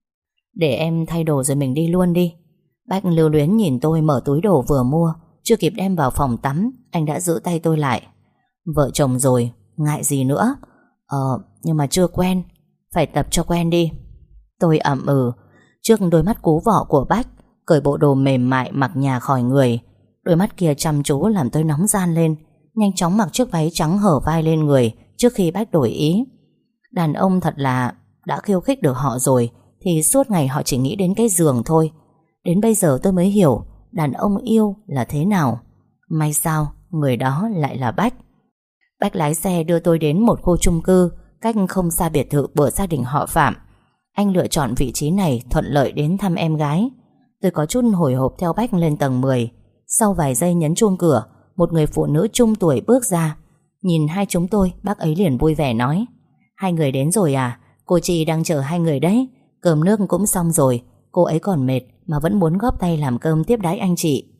Để em thay đồ rồi mình đi luôn đi. Bách lưu luyến nhìn tôi mở túi đồ vừa mua. Chưa kịp đem vào phòng tắm, anh đã giữ tay tôi lại. Vợ chồng rồi, ngại gì nữa. Nhưng mà chưa quen, phải tập cho quen đi. Tôi ậm ừ. Trước đôi mắt cú vọ của Bách, cởi bộ đồ mềm mại mặc nhà khỏi người. Đôi mắt kia chăm chú làm tôi nóng gian lên. Nhanh chóng mặc chiếc váy trắng hở vai lên người trước khi Bách đổi ý. Đàn ông thật là đã khiêu khích được họ rồi thì suốt ngày họ chỉ nghĩ đến cái giường thôi. Đến bây giờ tôi mới hiểu đàn ông yêu là thế nào. May sao người đó lại là Bách. Bách lái xe đưa tôi đến một khu chung cư cách không xa biệt thự của gia đình họ Phạm. Anh lựa chọn vị trí này thuận lợi đến thăm em gái. Tôi có chút hồi hộp theo Bách lên tầng 10. Sau vài giây nhấn chuông cửa, một người phụ nữ trung tuổi bước ra. Nhìn hai chúng tôi, bác ấy liền vui vẻ nói: hai người đến rồi à? Cô chị đang chờ hai người đấy. Cơm nước cũng xong rồi. Cô ấy còn mệt mà vẫn muốn góp tay làm cơm tiếp đãi anh chị.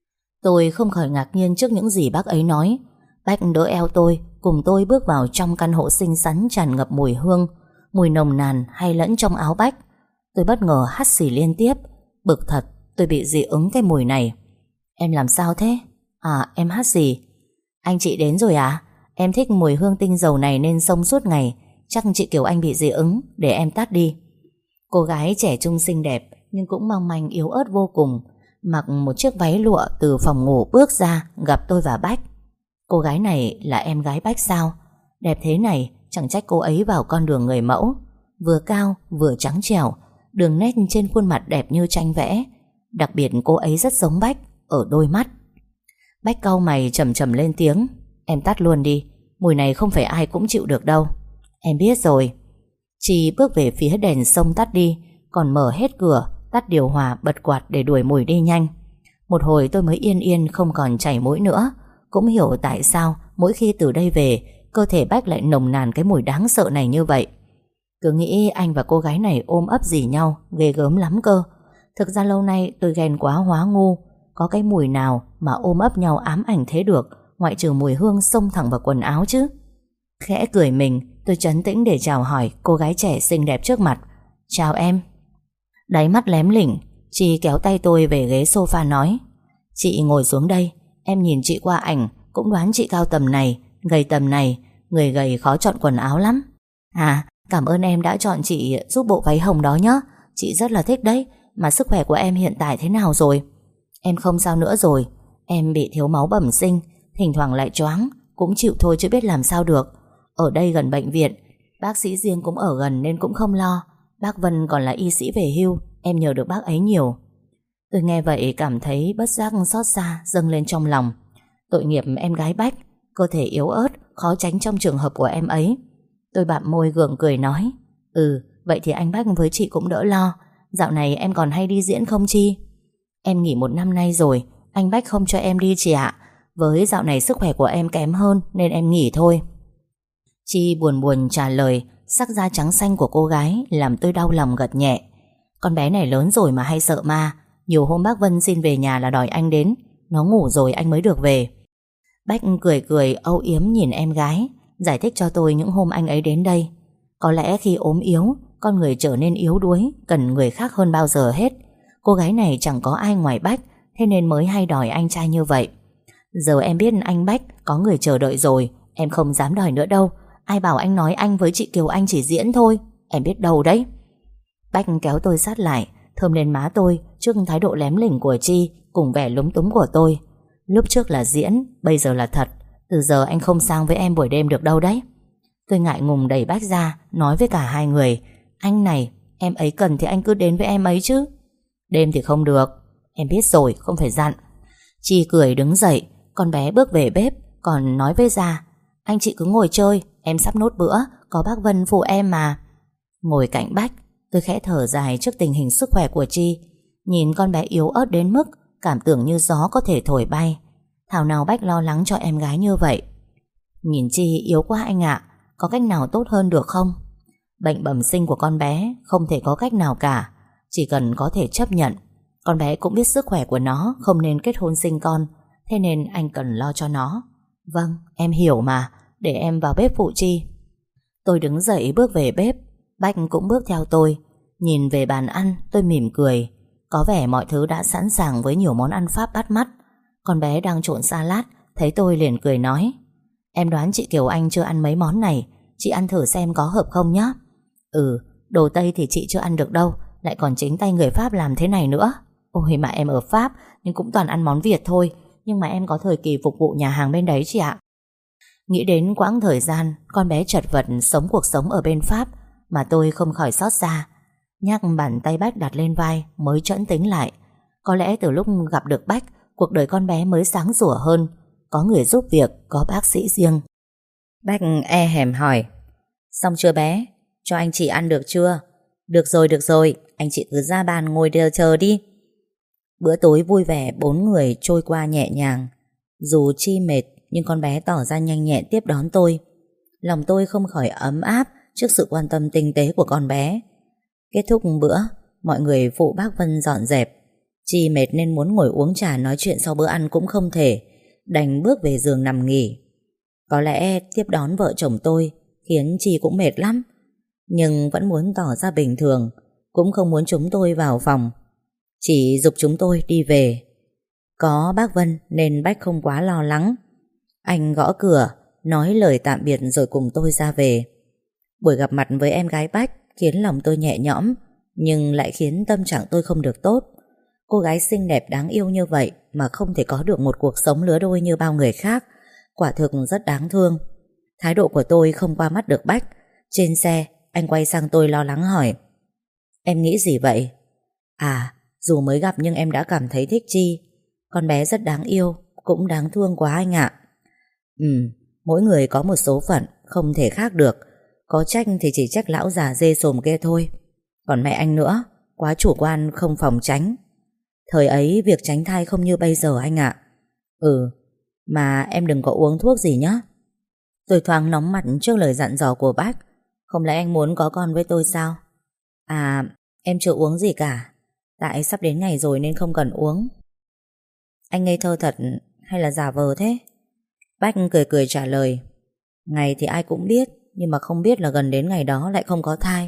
Tôi không khỏi ngạc nhiên trước những gì bác ấy nói. Bách đỡ eo tôi, cùng tôi bước vào trong căn hộ xinh xắn tràn ngập mùi hương, mùi nồng nàn hay lẫn trong áo Bách. Tôi bất ngờ hắt xì liên tiếp. Bực thật, tôi bị dị ứng cái mùi này. Em làm sao thế? À, em hắt gì? Anh chị đến rồi à? Em thích mùi hương tinh dầu này nên xông suốt ngày. Chắc chị Kiều Anh bị dị ứng, để em tắt đi. Cô gái trẻ trung xinh đẹp nhưng cũng mong manh yếu ớt vô cùng, mặc một chiếc váy lụa từ phòng ngủ bước ra gặp tôi và Bách. Cô gái này là em gái Bách sao? Đẹp thế này chẳng trách cô ấy vào con đường người mẫu. Vừa cao vừa trắng trẻo, đường nét trên khuôn mặt đẹp như tranh vẽ. Đặc biệt cô ấy rất giống Bách ở đôi mắt. Bách cau mày trầm trầm lên tiếng: em tắt luôn đi, mùi này không phải ai cũng chịu được đâu. Em biết rồi. Chị bước về phía đèn xông tắt đi, còn mở hết cửa, tắt điều hòa, bật quạt để đuổi mùi đi nhanh. Một hồi tôi mới yên yên không còn chảy mũi nữa. Cũng hiểu tại sao mỗi khi từ đây về, cơ thể Bách lại nồng nàn cái mùi đáng sợ này như vậy. Cứ nghĩ anh và cô gái này ôm ấp gì nhau, ghê gớm lắm cơ. Thực ra lâu nay tôi ghen quá hóa ngu. có cái mùi nào mà ôm ấp nhau ám ảnh thế được, ngoại trừ mùi hương xông thẳng vào quần áo chứ. Khẽ cười mình, tôi trấn tĩnh để chào hỏi cô gái trẻ xinh đẹp trước mặt. Chào em. Đáy mắt lém lỉnh, Chi kéo tay tôi về ghế sofa nói: Chị ngồi xuống đây. Em nhìn chị qua ảnh cũng đoán chị cao tầm này, gầy tầm này. Người gầy khó chọn quần áo lắm. À, cảm ơn em đã chọn chị giúp bộ váy hồng đó nhé. Chị rất là thích đấy. Mà sức khỏe của em hiện tại thế nào rồi? Em không sao nữa rồi. Em bị thiếu máu bẩm sinh, thỉnh thoảng lại choáng, cũng chịu thôi chứ biết làm sao được. Ở đây gần bệnh viện, bác sĩ riêng cũng ở gần nên cũng không lo. Bác Vân còn là y sĩ về hưu, em nhờ được bác ấy nhiều. Tôi nghe vậy cảm thấy bất giác xót xa dâng lên trong lòng. Tội nghiệp em gái Bách, cơ thể yếu ớt, khó tránh trong trường hợp của em ấy. Tôi bặm môi gượng cười nói: vậy thì anh Bách với chị cũng đỡ lo. Dạo này em còn hay đi diễn không Chi? Em nghỉ 1 năm nay rồi, anh Bách không cho em đi chị ạ. Với dạo này sức khỏe của em kém hơn nên em nghỉ thôi. Chi buồn buồn trả lời, sắc da trắng xanh của cô gái làm tôi đau lòng gật nhẹ. Con bé này lớn rồi mà hay sợ ma. Nhiều hôm bác Vân xin về nhà là đòi anh đến. Nó ngủ rồi anh mới được về. Bách cười cười âu yếm nhìn em gái, giải thích cho tôi những hôm anh ấy đến đây. Có lẽ khi ốm yếu, con người trở nên yếu đuối, cần người khác hơn bao giờ hết. Cô gái này chẳng có ai ngoài Bách, thế nên mới hay đòi anh trai như vậy. Giờ em biết anh Bách có người chờ đợi rồi, em không dám đòi nữa đâu. Ai bảo anh nói anh với chị Kiều Anh chỉ diễn thôi, em biết đâu đấy. Bách kéo tôi sát lại, thơm lên má tôi trước thái độ lém lỉnh của Chi cùng vẻ lúng túng của tôi. Lúc trước là diễn, bây giờ là thật. Từ giờ anh không sang với em buổi đêm được đâu đấy. Tôi ngại ngùng đẩy Bách ra, nói với cả hai người: Anh này, em ấy cần thì anh cứ đến với em ấy chứ. Đêm thì không được. Em biết rồi, không phải dặn. Chi cười đứng dậy, con bé bước về bếp, còn nói với Gia: Anh chị cứ ngồi chơi, em sắp nốt bữa, có bác Vân phụ em mà. Ngồi cạnh Bách, tôi khẽ thở dài trước tình hình sức khỏe của Chi. Nhìn con bé yếu ớt đến mức cảm tưởng như gió có thể thổi bay. Thảo nào Bách lo lắng cho em gái như vậy. Nhìn Chi yếu quá anh ạ. Có cách nào tốt hơn được không? Bệnh bẩm sinh của con bé không thể có cách nào cả. Chỉ cần có thể chấp nhận. Con bé cũng biết sức khỏe của nó không nên kết hôn sinh con, thế nên anh cần lo cho nó. Vâng, em hiểu mà. Để em vào bếp phụ Chi. Tôi đứng dậy bước về bếp. Bách cũng bước theo tôi. Nhìn về bàn ăn tôi mỉm cười. Có vẻ mọi thứ đã sẵn sàng với nhiều món ăn Pháp bắt mắt. Con bé đang trộn salad, thấy tôi liền cười nói: Em đoán chị Kiều Anh chưa ăn mấy món này, chị ăn thử xem có hợp không nhé. Đồ Tây thì chị chưa ăn được đâu, lại còn chính tay người Pháp làm thế này nữa. Ôi mà em ở Pháp nhưng cũng toàn ăn món Việt thôi. Nhưng mà em có thời kỳ phục vụ nhà hàng bên đấy chị ạ. Nghĩ đến quãng thời gian con bé chật vật sống cuộc sống ở bên Pháp mà tôi không khỏi xót xa. Nhắc bàn tay Bách đặt lên vai mới trẫn tính lại. Có lẽ từ lúc gặp được Bách, cuộc đời con bé mới sáng sủa hơn. Có người giúp việc, có bác sĩ riêng. Bách e hèm hỏi: Xong chưa bé? Cho anh chị ăn được chưa? Được rồi, anh chị cứ ra bàn ngồi đều chờ đi. Bữa tối vui vẻ 4 người trôi qua nhẹ nhàng. Dù Chi mệt nhưng con bé tỏ ra nhanh nhẹn tiếp đón tôi. Lòng tôi không khỏi ấm áp trước sự quan tâm tinh tế của con bé. Kết thúc bữa, mọi người phụ bác Vân dọn dẹp. Chi mệt nên muốn ngồi uống trà nói chuyện sau bữa ăn cũng không thể, đành bước về giường nằm nghỉ. Có lẽ tiếp đón vợ chồng tôi khiến Chi cũng mệt lắm, nhưng vẫn muốn tỏ ra bình thường, cũng không muốn chúng tôi vào phòng. Chỉ giục chúng tôi đi về. Có bác Vân nên Bách không quá lo lắng. Anh gõ cửa, nói lời tạm biệt rồi cùng tôi ra về. Buổi gặp mặt với em gái Bách khiến lòng tôi nhẹ nhõm, nhưng lại khiến tâm trạng tôi không được tốt. Cô gái xinh đẹp đáng yêu như vậy mà không thể có được một cuộc sống lứa đôi như bao người khác, quả thực rất đáng thương. Thái độ của tôi không qua mắt được Bách. Trên xe, anh quay sang tôi lo lắng hỏi: Em nghĩ gì vậy? Dù mới gặp nhưng em đã cảm thấy thích Chi. Con bé rất đáng yêu, cũng đáng thương quá anh ạ. Mỗi người có một số phận, không thể khác được. Có trách thì chỉ trách lão già dê sồm kia thôi. Còn mẹ anh nữa, quá chủ quan không phòng tránh. Thời ấy việc tránh thai không như bây giờ anh ạ. Mà em đừng có uống thuốc gì nhé. Tôi thoáng nóng mặt trước lời dặn dò của bác. Không lẽ anh muốn có con với tôi sao? Em chưa uống gì cả. Tại sắp đến ngày rồi nên không cần uống. Anh ngây thơ thật hay là giả vờ thế? Bách cười cười trả lời. Ngày thì ai cũng biết, nhưng mà không biết là gần đến ngày đó lại không có thai.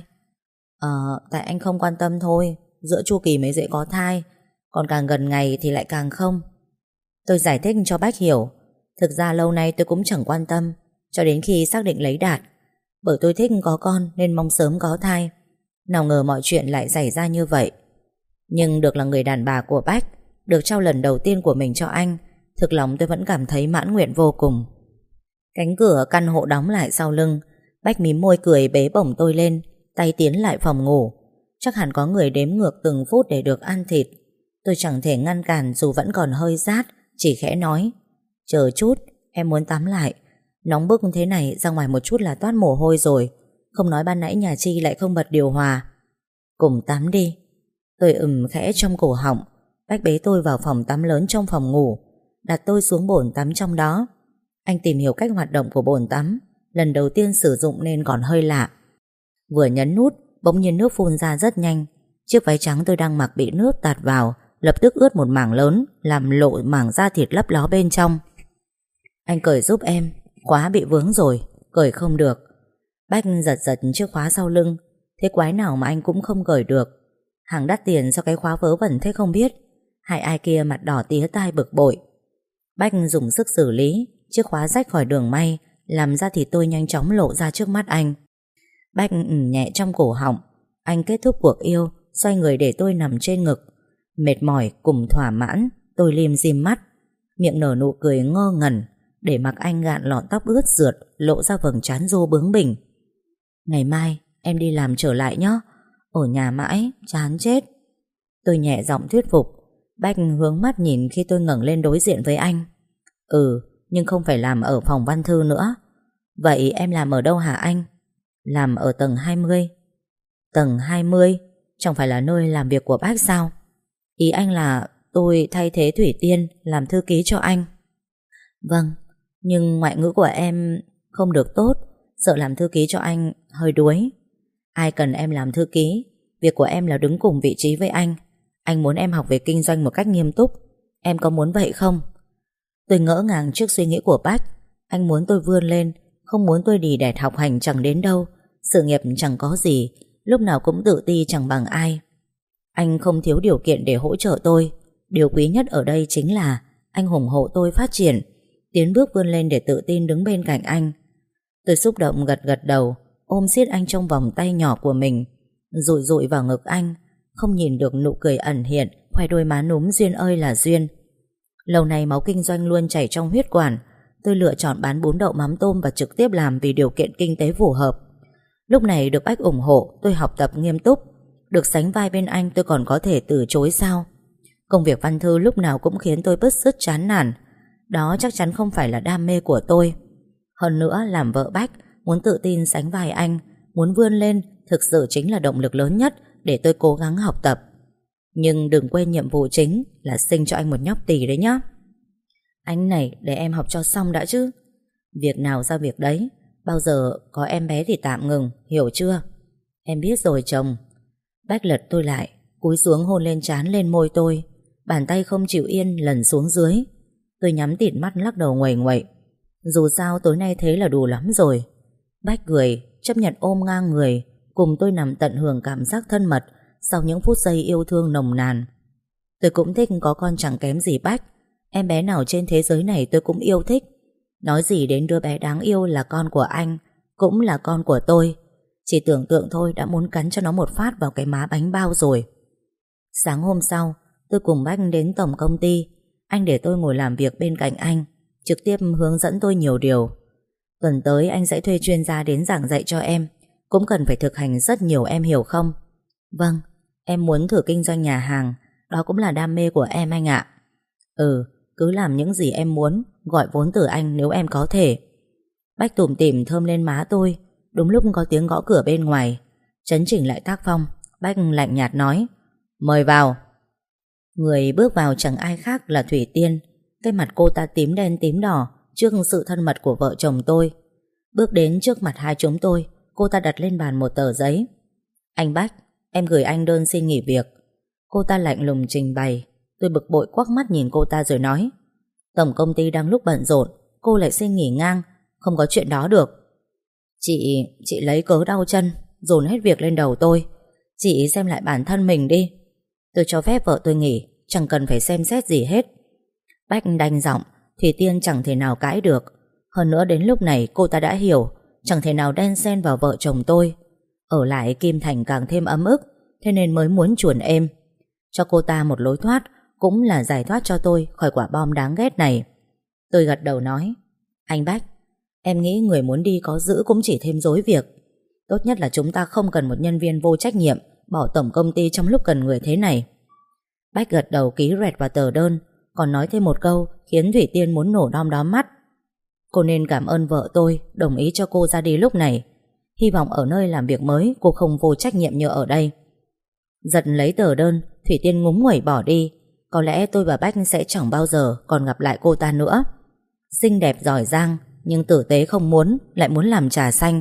Tại anh không quan tâm thôi. Giữa chu kỳ mới dễ có thai, còn càng gần ngày thì lại càng không. Tôi giải thích cho Bách hiểu. Thực ra lâu nay tôi cũng chẳng quan tâm, cho đến khi xác định lấy Đạt. Bởi tôi thích có con nên mong sớm có thai. Nào ngờ mọi chuyện lại xảy ra như vậy. Nhưng được là người đàn bà của Bách, được trao lần đầu tiên của mình cho anh, thực lòng tôi vẫn cảm thấy mãn nguyện vô cùng. Cánh cửa căn hộ đóng lại sau lưng. Bách mím môi cười bế bổng tôi lên, tay tiến lại phòng ngủ. Chắc hẳn có người đếm ngược từng phút để được ăn thịt. Tôi chẳng thể ngăn cản dù vẫn còn hơi rát, chỉ khẽ nói: chờ chút, em muốn tắm lại. Nóng bức thế này ra ngoài một chút là toát mồ hôi rồi. Không nói ban nãy nhà Chi lại không bật điều hòa. Cùng tắm đi. Tôi khẽ trong cổ họng. Bách bế tôi vào phòng tắm lớn trong phòng ngủ, đặt tôi xuống bồn tắm trong đó. Anh tìm hiểu cách hoạt động của bồn tắm, lần đầu tiên sử dụng nên còn hơi lạ. Vừa nhấn nút, bỗng nhiên nước phun ra rất nhanh. Chiếc váy trắng tôi đang mặc bị nước tạt vào, lập tức ướt một mảng lớn, làm lộ mảng da thịt lấp ló bên trong. Anh cởi giúp em, khóa bị vướng rồi, cởi không được. Bách giật giật chiếc khóa sau lưng. Thế quái nào mà anh cũng không cởi được. Hàng đắt tiền cho cái khóa vớ vẩn thế không biết. Hai ai kia mặt đỏ tía tai bực bội. Bách dùng sức xử lý, chiếc khóa rách khỏi đường may, làm da thịt tôi nhanh chóng lộ ra trước mắt anh. Bách nhẹ trong cổ họng. Anh kết thúc cuộc yêu, xoay người để tôi nằm trên ngực. Mệt mỏi cùng thỏa mãn, tôi lim dim mắt, miệng nở nụ cười ngơ ngẩn, để mặc anh gạn lọn tóc ướt rượt, lộ ra vầng trán rô bướng bỉnh. Ngày mai em đi làm trở lại nhé. Ở nhà mãi, chán chết. Tôi nhẹ giọng thuyết phục. Bách hướng mắt nhìn khi tôi ngẩng lên đối diện với anh. Nhưng không phải làm ở phòng văn thư nữa. Vậy em làm ở đâu hả anh? Làm ở tầng 20. Tầng 20? Chẳng phải là nơi làm việc của Bách sao? Ý anh là tôi thay thế Thủy Tiên làm thư ký cho anh. Vâng, nhưng ngoại ngữ của em không được tốt, sợ làm thư ký cho anh hơi đuối. Ai cần em làm thư ký, việc của em là đứng cùng vị trí với anh. Anh muốn em học về kinh doanh một cách nghiêm túc. Em có muốn vậy không? Tôi ngỡ ngàng trước suy nghĩ của Bách. Anh muốn tôi vươn lên, không muốn tôi đì đẹt học hành chẳng đến đâu, sự nghiệp chẳng có gì, lúc nào cũng tự ti chẳng bằng ai. Anh không thiếu điều kiện để hỗ trợ tôi. Điều quý nhất ở đây chính là anh ủng hộ tôi phát triển, tiến bước vươn lên để tự tin đứng bên cạnh anh. Tôi xúc động gật gật đầu, ôm siết anh trong vòng tay nhỏ của mình, dụi dụi vào ngực anh, không nhìn được nụ cười ẩn hiện khoe đôi má núm duyên ơi là duyên. Lâu nay máu kinh doanh luôn chảy trong huyết quản. Tôi lựa chọn bán bún đậu mắm tôm và trực tiếp làm vì điều kiện kinh tế phù hợp. Lúc này được Bách ủng hộ, tôi học tập nghiêm túc. Được sánh vai bên anh tôi còn có thể từ chối sao? Công việc văn thư lúc nào cũng khiến tôi bứt rứt chán nản. Đó chắc chắn không phải là đam mê của tôi. Hơn nữa làm vợ Bách, muốn tự tin sánh vai anh, muốn vươn lên, thực sự chính là động lực lớn nhất để tôi cố gắng học tập. Nhưng đừng quên nhiệm vụ chính là sinh cho anh một nhóc tỳ đấy nhá. Anh này, để em học cho xong đã chứ. Việc nào ra việc đấy. Bao giờ có em bé thì tạm ngừng, hiểu chưa? Em biết rồi chồng. Bách lật tôi lại, cúi xuống hôn lên trán lên môi tôi. Bàn tay không chịu yên lần xuống dưới. Tôi nhắm tịt mắt lắc đầu nguầy nguậy. Dù sao tối nay thế là đủ lắm rồi. Bách cười, chấp nhận ôm ngang người, cùng tôi nằm tận hưởng cảm giác thân mật sau những phút giây yêu thương nồng nàn. Tôi cũng thích có con chẳng kém gì Bách. Em bé nào trên thế giới này tôi cũng yêu thích. Nói gì đến đứa bé đáng yêu là con của anh, cũng là con của tôi. Chỉ tưởng tượng thôi đã muốn cắn cho nó một phát vào cái má bánh bao rồi. Sáng hôm sau, tôi cùng Bách đến tổng công ty. Anh để tôi ngồi làm việc bên cạnh anh, trực tiếp hướng dẫn tôi nhiều điều. Tuần tới anh sẽ thuê chuyên gia đến giảng dạy cho em. Cũng cần phải thực hành rất nhiều, em hiểu không? Vâng, em muốn thử kinh doanh nhà hàng. Đó cũng là đam mê của em anh ạ. Cứ làm những gì em muốn, gọi vốn từ anh nếu em có thể. Bách tủm tỉm thơm lên má tôi. Đúng lúc có tiếng gõ cửa bên ngoài. Chấn chỉnh lại tác phong, Bách lạnh nhạt nói: mời vào. Người bước vào chẳng ai khác là Thủy Tiên. Cái mặt cô ta tím đen tím đỏ trước sự thân mật của vợ chồng tôi. Bước đến trước mặt hai chúng tôi, cô ta đặt lên bàn một tờ giấy. Anh Bách, em gửi anh đơn xin nghỉ việc. Cô ta lạnh lùng trình bày. Tôi bực bội quắc mắt nhìn cô ta rồi nói: Tổng công ty đang lúc bận rộn, cô lại xin nghỉ ngang, không có chuyện đó được. Chị lấy cớ đau chân dồn hết việc lên đầu tôi. Chị xem lại bản thân mình đi. Tôi cho phép vợ tôi nghỉ, chẳng cần phải xem xét gì hết. Bách đanh giọng. Thủy Tiên chẳng thể nào cãi được. Hơn nữa đến lúc này cô ta đã hiểu chẳng thể nào đen xen vào vợ chồng tôi. Ở lại Kim Thành càng thêm ấm ức, thế nên mới muốn chuồn êm. Cho cô ta một lối thoát cũng là giải thoát cho tôi khỏi quả bom đáng ghét này. Tôi gật đầu nói: Anh Bách, em nghĩ người muốn đi có giữ cũng chỉ thêm rối việc. Tốt nhất là chúng ta không cần một nhân viên vô trách nhiệm bỏ tổng công ty trong lúc cần người thế này. Bách gật đầu ký rẹt vào tờ đơn, còn nói thêm một câu khiến Thủy Tiên muốn nổ đom đóm mắt. Cô nên cảm ơn vợ tôi đồng ý cho cô ra đi lúc này. Hy vọng ở nơi làm việc mới cô không vô trách nhiệm như ở đây. Giật lấy tờ đơn, Thủy Tiên ngúng nguẩy bỏ đi. Có lẽ tôi và Bách sẽ chẳng bao giờ còn gặp lại cô ta nữa. Xinh đẹp giỏi giang, nhưng tử tế không muốn, lại muốn làm trà xanh.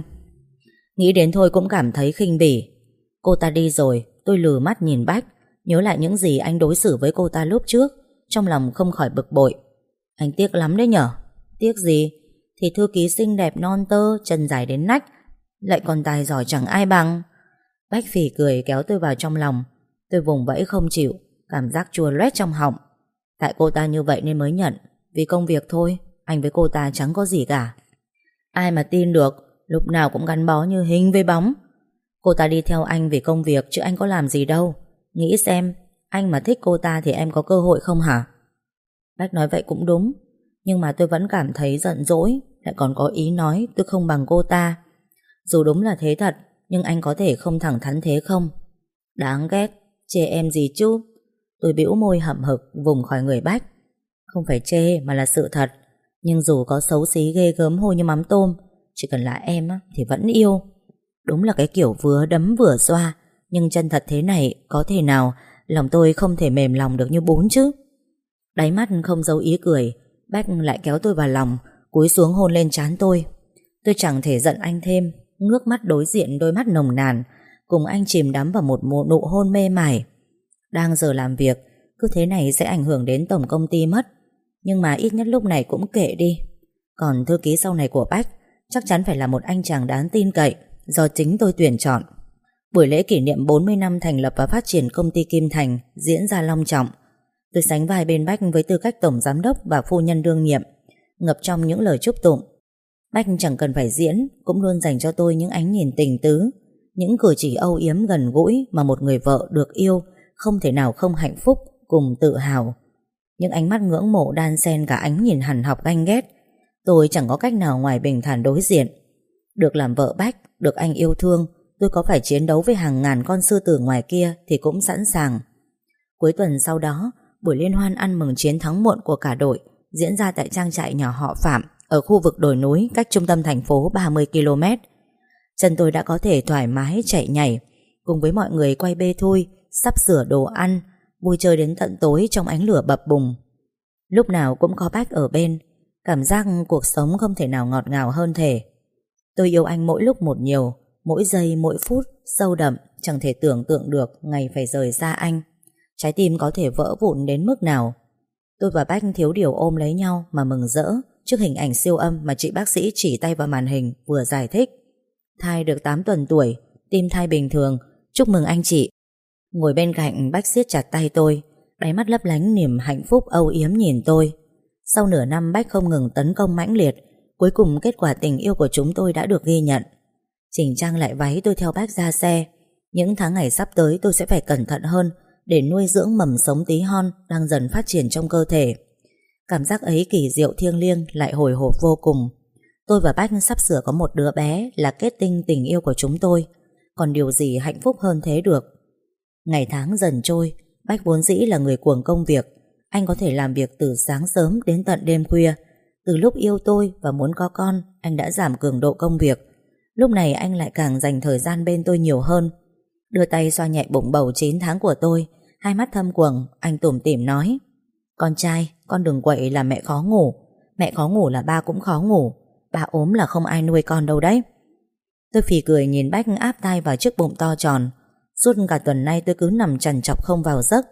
Nghĩ đến thôi cũng cảm thấy khinh bỉ. Cô ta đi rồi, tôi lừ mắt nhìn Bách, nhớ lại những gì anh đối xử với cô ta lúc trước, trong lòng không khỏi bực bội. Anh tiếc lắm đấy nhở? Tiếc gì? Thì thư ký xinh đẹp non tơ, chân dài đến nách, lại còn tài giỏi chẳng ai bằng. Bách phì cười kéo tôi vào trong lòng. Tôi vùng vẫy không chịu, cảm giác chua loét trong họng. Tại cô ta như vậy nên mới nhận. Vì công việc thôi, anh với cô ta chẳng có gì cả. Ai mà tin được, lúc nào cũng gắn bó như hình với bóng. Cô ta đi theo anh vì công việc chứ anh có làm gì đâu. Nghĩ xem, anh mà thích cô ta thì em có cơ hội không hả? Bách nói vậy cũng đúng, nhưng mà tôi vẫn cảm thấy giận dỗi, lại còn có ý nói tôi không bằng cô ta. Dù đúng là thế thật, nhưng anh có thể không thẳng thắn thế không? Đáng ghét, chê em gì chứ? Tôi bĩu môi hậm hực vùng khỏi người Bách. Không phải chê mà là sự thật. Nhưng dù có xấu xí ghê gớm hôi như mắm tôm, chỉ cần là em thì vẫn yêu. Đúng là cái kiểu vừa đấm vừa xoa, nhưng chân thật thế này có thể nào lòng tôi không thể mềm lòng được như bún chứ? Đáy mắt không giấu ý cười, Bách lại kéo tôi vào lòng, cúi xuống hôn lên trán tôi. Tôi chẳng thể giận anh thêm, ngước mắt đối diện đôi mắt nồng nàn, cùng anh chìm đắm vào một nụ hôn mê mải. Đang giờ làm việc, cứ thế này sẽ ảnh hưởng đến tổng công ty mất. Nhưng mà ít nhất lúc này cũng kệ đi. Còn thư ký sau này của Bách chắc chắn phải là một anh chàng đáng tin cậy, do chính tôi tuyển chọn. Buổi lễ kỷ niệm 40 năm thành lập và phát triển công ty Kim Thành diễn ra long trọng. Tôi sánh vai bên Bách với tư cách tổng giám đốc và phu nhân đương nhiệm, ngập trong những lời chúc tụng. Bách chẳng cần phải diễn, cũng luôn dành cho tôi những ánh nhìn tình tứ, những cử chỉ âu yếm gần gũi mà một người vợ được yêu không thể nào không hạnh phúc cùng tự hào. Những ánh mắt ngưỡng mộ đan xen cả ánh nhìn hằn học ganh ghét. Tôi chẳng có cách nào ngoài bình thản đối diện. Được làm vợ Bách, được anh yêu thương, tôi có phải chiến đấu với hàng ngàn con sư tử ngoài kia thì cũng sẵn sàng. Cuối tuần sau đó, buổi liên hoan ăn mừng chiến thắng muộn của cả đội diễn ra tại trang trại nhỏ họ Phạm ở khu vực đồi núi cách trung tâm thành phố 30 km. Chân tôi đã có thể thoải mái chạy nhảy, cùng với mọi người quay bê thui, sắp sửa đồ ăn, vui chơi đến tận tối trong ánh lửa bập bùng. Lúc nào cũng có Bách ở bên, cảm giác cuộc sống không thể nào ngọt ngào hơn thể. Tôi yêu anh mỗi lúc một nhiều, mỗi giây mỗi phút sâu đậm, chẳng thể tưởng tượng được ngày phải rời xa anh. Trái tim có thể vỡ vụn đến mức nào. Tôi và Bách thiếu điều ôm lấy nhau mà mừng rỡ trước hình ảnh siêu âm mà chị bác sĩ chỉ tay vào màn hình vừa giải thích. Thai được 8 tuần tuổi, tim thai bình thường, chúc mừng anh chị. Ngồi bên cạnh, Bách siết chặt tay tôi, đáy mắt lấp lánh niềm hạnh phúc âu yếm nhìn tôi. Sau nửa năm Bách không ngừng tấn công mãnh liệt, cuối cùng kết quả tình yêu của chúng tôi đã được ghi nhận. Chỉnh trang lại váy, tôi theo Bách ra xe. Những tháng ngày sắp tới tôi sẽ phải cẩn thận hơn để nuôi dưỡng mầm sống tí hon đang dần phát triển trong cơ thể. Cảm giác ấy kỳ diệu thiêng liêng lại hồi hộp vô cùng. Tôi và Bách sắp sửa có một đứa bé là kết tinh tình yêu của chúng tôi. Còn điều gì hạnh phúc hơn thế được. Ngày tháng dần trôi, Bách vốn dĩ là người cuồng công việc. Anh có thể làm việc từ sáng sớm đến tận đêm khuya. Từ lúc yêu tôi và muốn có con, anh đã giảm cường độ công việc. Lúc này anh lại càng dành thời gian bên tôi nhiều hơn. Đưa tay xoa nhẹ bụng bầu 9 tháng của tôi, hai mắt thâm quầng, anh tủm tỉm nói: Con trai, con đừng quậy là mẹ khó ngủ. Mẹ khó ngủ là ba cũng khó ngủ. Ba ốm là không ai nuôi con đâu đấy. Tôi phì cười nhìn Bách áp tay vào chiếc bụng to tròn. Suốt cả tuần nay tôi cứ nằm trằn trọc không vào giấc.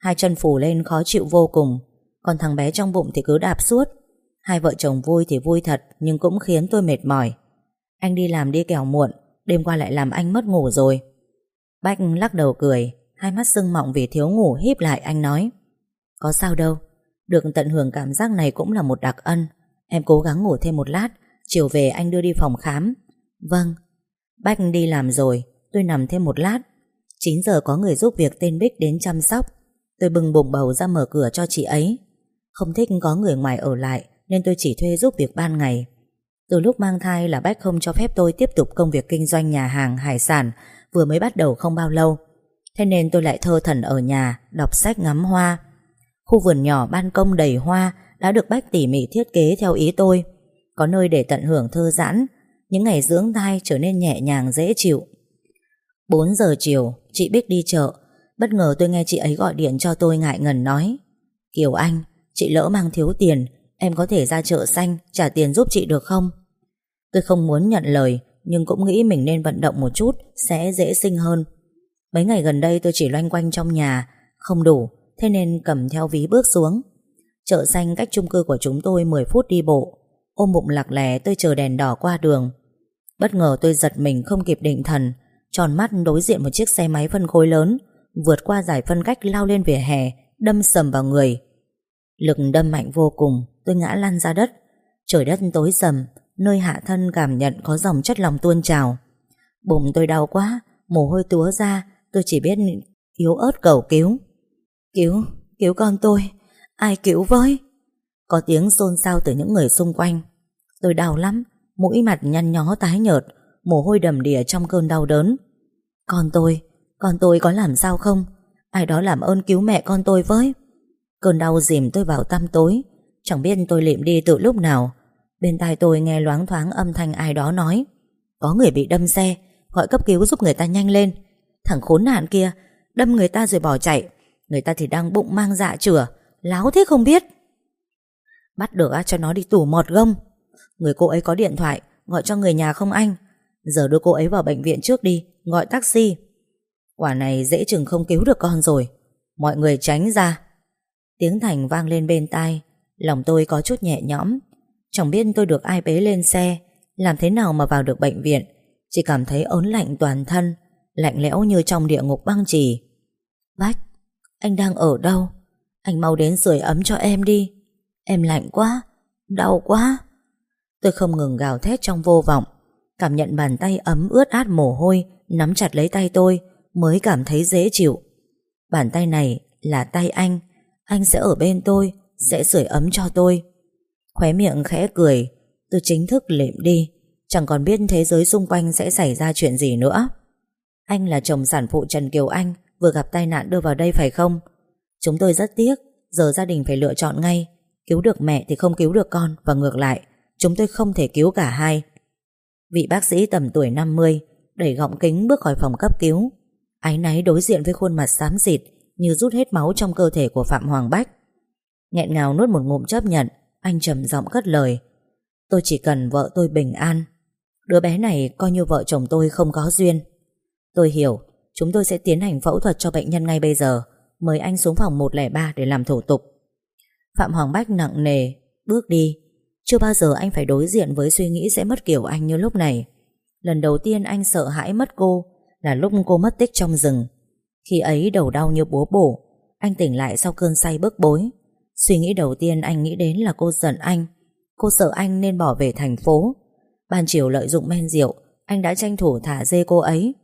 Hai chân phù lên khó chịu vô cùng. Còn thằng bé trong bụng thì cứ đạp suốt. Hai vợ chồng vui thì vui thật, nhưng cũng khiến tôi mệt mỏi. Anh đi làm đi kẻo muộn, đêm qua lại làm anh mất ngủ rồi. Bách lắc đầu cười, hai mắt sưng mọng vì thiếu ngủ híp lại. Anh nói: Có sao đâu, được tận hưởng cảm giác này cũng là một đặc ân. Em cố gắng ngủ thêm một lát, chiều về anh đưa đi phòng khám. Vâng. Bách đi làm rồi, tôi nằm thêm một lát. 9 giờ có người giúp việc tên Bích đến chăm sóc. Tôi bừng bụng bầu ra mở cửa cho chị ấy. Không thích có người ngoài ở lại nên tôi chỉ thuê giúp việc ban ngày. Từ lúc mang thai là Bách không cho phép tôi tiếp tục công việc kinh doanh nhà hàng hải sản vừa mới bắt đầu không bao lâu. Thế nên tôi lại thơ thẩn ở nhà, đọc sách ngắm hoa. Khu vườn nhỏ ban công đầy hoa đã được Bách tỉ mỉ thiết kế theo ý tôi. Có nơi để tận hưởng thư giãn. Những ngày dưỡng thai trở nên nhẹ nhàng dễ chịu. 4 giờ chiều, chị Bích đi chợ. Bất ngờ tôi nghe chị ấy gọi điện cho tôi ngại ngần nói: Kiều Anh, chị lỡ mang thiếu tiền, em có thể ra chợ xanh trả tiền giúp chị được không? Tôi không muốn nhận lời, nhưng cũng nghĩ mình nên vận động một chút sẽ dễ sinh hơn. Mấy ngày gần đây tôi chỉ loanh quanh trong nhà, không đủ, thế nên cầm theo ví bước xuống. Chợ xanh cách chung cư của chúng tôi 10 phút đi bộ. Ôm bụng lạc lè tôi chờ đèn đỏ qua đường. Bất ngờ tôi giật mình không kịp định thần, tròn mắt đối diện một chiếc xe máy phân khối lớn vượt qua giải phân cách lao lên vỉa hè, đâm sầm vào người. Lực đâm mạnh vô cùng, tôi ngã lăn ra đất. Trời đất tối sầm, nơi hạ thân cảm nhận có dòng chất lỏng tuôn trào. Bụng tôi đau quá, mồ hôi túa ra. Tôi chỉ biết yếu ớt cầu cứu. Cứu con tôi, ai cứu với? Có tiếng xôn xao từ những người xung quanh. Tôi đau lắm, mũi mặt nhăn nhó tái nhợt, mồ hôi đầm đìa trong cơn đau đớn. Con tôi có làm sao không? Ai đó làm ơn cứu mẹ con tôi với. Cơn đau dìm tôi vào tăm tối. Chẳng biết tôi lịm đi từ lúc nào. Bên tai tôi nghe loáng thoáng âm thanh ai đó nói: Có người bị đâm xe, gọi cấp cứu giúp người ta nhanh lên. Thằng khốn nạn kia đâm người ta rồi bỏ chạy. Người ta thì đang bụng mang dạ chửa, láo thế không biết. Bắt được cho nó đi tù mọt gông. Người cô ấy có điện thoại, gọi cho người nhà không anh? Giờ đưa cô ấy vào bệnh viện trước đi, gọi taxi. Quả này dễ chừng không cứu được con rồi. Mọi người tránh ra. Tiếng Thành vang lên bên tai. Lòng tôi có chút nhẹ nhõm. Chẳng biết tôi được ai bế lên xe, làm thế nào mà vào được bệnh viện. Chỉ cảm thấy ớn lạnh toàn thân, lạnh lẽo như trong địa ngục băng chì. Bách, anh đang ở đâu? Anh mau đến sưởi ấm cho em đi. Em lạnh quá, đau quá. Tôi không ngừng gào thét trong vô vọng. Cảm nhận bàn tay ấm ướt át mồ hôi nắm chặt lấy tay tôi mới cảm thấy dễ chịu. Bàn tay này là tay anh. Anh sẽ ở bên tôi, sẽ sưởi ấm cho tôi. Khóe miệng khẽ cười. Tôi chính thức lịm đi, chẳng còn biết thế giới xung quanh sẽ xảy ra chuyện gì nữa. Anh là chồng sản phụ Trần Kiều Anh vừa gặp tai nạn đưa vào đây phải không? Chúng tôi rất tiếc. Giờ gia đình phải lựa chọn ngay. Cứu được mẹ thì không cứu được con, và ngược lại, chúng tôi không thể cứu cả hai. Vị bác sĩ tầm tuổi 50 đẩy gọng kính bước khỏi phòng cấp cứu. Áy náy đối diện với khuôn mặt xám xịt như rút hết máu trong cơ thể của Phạm Hoàng Bách. Nghẹn ngào nuốt một ngụm chấp nhận, anh trầm giọng cất lời: Tôi chỉ cần vợ tôi bình an. Đứa bé này coi như vợ chồng tôi không có duyên. Tôi hiểu. Chúng tôi sẽ tiến hành phẫu thuật cho bệnh nhân ngay bây giờ. Mời anh xuống phòng 103 để làm thủ tục. Phạm Hoàng Bách nặng nề bước đi. Chưa bao giờ anh phải đối diện với suy nghĩ sẽ mất Kiều Anh như lúc này. Lần đầu tiên anh sợ hãi mất cô là lúc cô mất tích trong rừng. Khi ấy đầu đau như búa bổ. Anh tỉnh lại sau cơn say bức bối. Suy nghĩ đầu tiên anh nghĩ đến là cô giận anh. Cô sợ anh nên bỏ về thành phố. Ban chiều lợi dụng men rượu, anh đã tranh thủ thả dê cô ấy.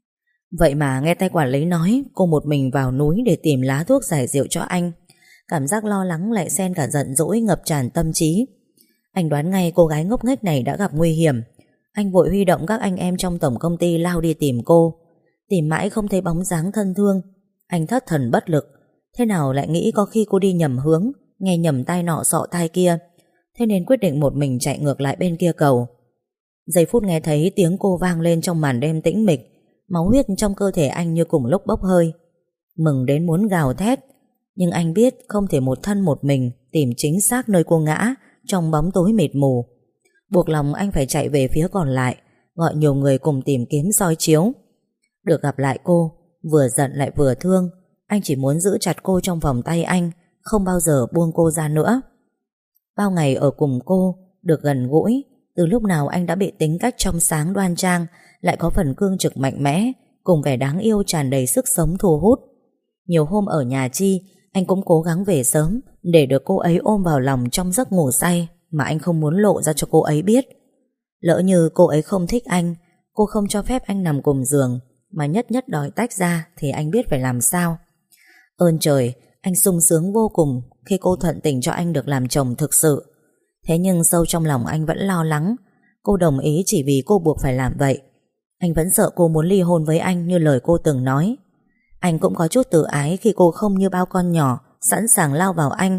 Vậy mà nghe tay quản lý nói cô một mình vào núi để tìm lá thuốc giải rượu cho anh. Cảm giác lo lắng lại xen cả giận dỗi ngập tràn tâm trí. Anh đoán ngay cô gái ngốc nghếch này đã gặp nguy hiểm. Anh vội huy động các anh em trong tổng công ty lao đi tìm cô. Tìm mãi không thấy bóng dáng thân thương. Anh thất thần bất lực. Thế nào lại nghĩ có khi cô đi nhầm hướng, nghe nhầm tai nọ sọ tai kia. Thế nên quyết định một mình chạy ngược lại bên kia cầu. Giây phút nghe thấy tiếng cô vang lên trong màn đêm tĩnh mịch, máu huyết trong cơ thể anh như cùng lúc bốc hơi. Mừng đến muốn gào thét. Nhưng anh biết không thể một thân một mình tìm chính xác nơi cô ngã trong bóng tối mịt mù. Buộc lòng anh phải chạy về phía còn lại, gọi nhiều người cùng tìm kiếm soi chiếu. Được gặp lại cô, vừa giận lại vừa thương, Anh chỉ muốn giữ chặt cô trong vòng tay anh, không bao giờ buông cô ra nữa. Bao ngày ở cùng cô, được gần gũi, từ lúc nào anh đã bị tính cách trong sáng đoan trang, lại có phần cương trực mạnh mẽ, cùng vẻ đáng yêu tràn đầy sức sống thu hút. Nhiều hôm ở nhà Chi, anh cũng cố gắng về sớm để được cô ấy ôm vào lòng trong giấc ngủ say mà anh không muốn lộ ra cho cô ấy biết. Lỡ như cô ấy không thích anh, cô không cho phép anh nằm cùng giường, mà nhất nhất đòi tách ra, thì anh biết phải làm sao. Ơn trời, anh sung sướng vô cùng khi cô thuận tình cho anh được làm chồng thực sự. Thế nhưng sâu trong lòng anh vẫn lo lắng cô đồng ý chỉ vì cô buộc phải làm vậy. Anh vẫn sợ cô muốn ly hôn với anh như lời cô từng nói. Anh cũng có chút tự ái khi cô không như bao con nhỏ sẵn sàng lao vào anh.